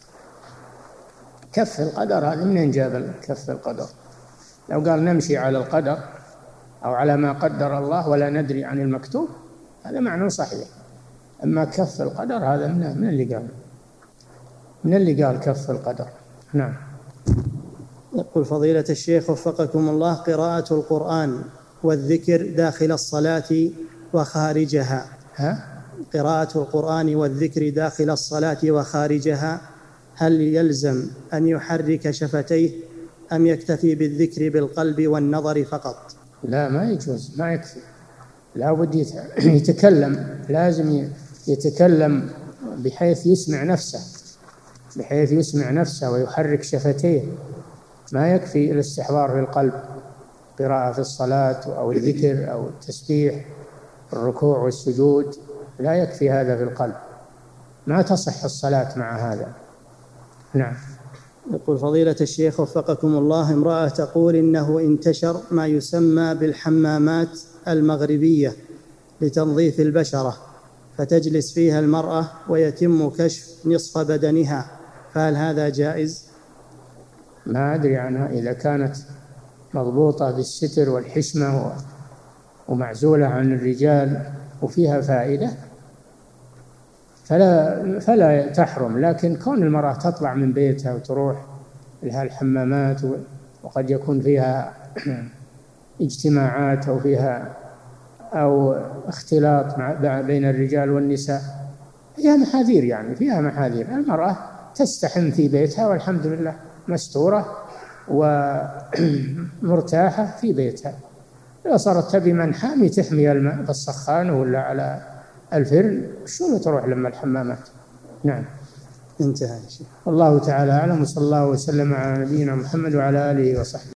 كف القدر هذا منين جاب كف القدر؟ لو قال نمشي على القدر أو على ما قدر الله ولا ندري عن المكتوب هذا معنى صحيح. أما كف القدر هذا من اللي قال من اللي قال كف القدر. نعم. يقول فضيلة الشيخ وفقكم الله، قراءة القرآن والذكر داخل الصلاة وخارجها ها؟ قراءة القرآن والذكر داخل الصلاة وخارجها، هل يلزم أن يحرك شفتيه أم يكتفي بالذكر بالقلب والنظر فقط؟ لا، ما يجوز، ما يكفي، لا بد يتكلم، لازم يتكلم بحيث يسمع نفسه بحيث يسمع نفسه ويحرك شفتيه، ما يكفي الاستحضار في القلب، قراءة في الصلاة أو الذكر أو التسبيح، الركوع والسجود، لا يكفي هذا في القلب، ما تصح الصلاة مع هذا. نعم. يقول فضيلة الشيخ وفقكم الله، امرأة تقول إنه انتشر ما يسمى بالحمامات المغربية لتنظيف البشرة، فتجلس فيها المرأة ويتم كشف نصف بدنها، فهل هذا جائز؟ ما أدري عنها، إذا كانت مضبوطة بالستر والحشمة ومعزولة عن الرجال وفيها فائدة فلا فلا تحرم، لكن كون المرأة تطلع من بيتها وتروح لها الحمامات وقد يكون فيها اجتماعات أو فيها أو اختلاط بين الرجال والنساء، فيها محاذير، يعني فيها محاذير. المرأة تستحم في بيتها والحمد لله مستورة ومرتاحة في بيتها. إذا صارت تبي من حامي تحمي الماء بالسخان ولا على الفرن، شو تروح لما الحمامات. نعم. انتهى. الله تعالى أعلم، وصلى الله وسلم على نبينا محمد وعلى آله وصحبه.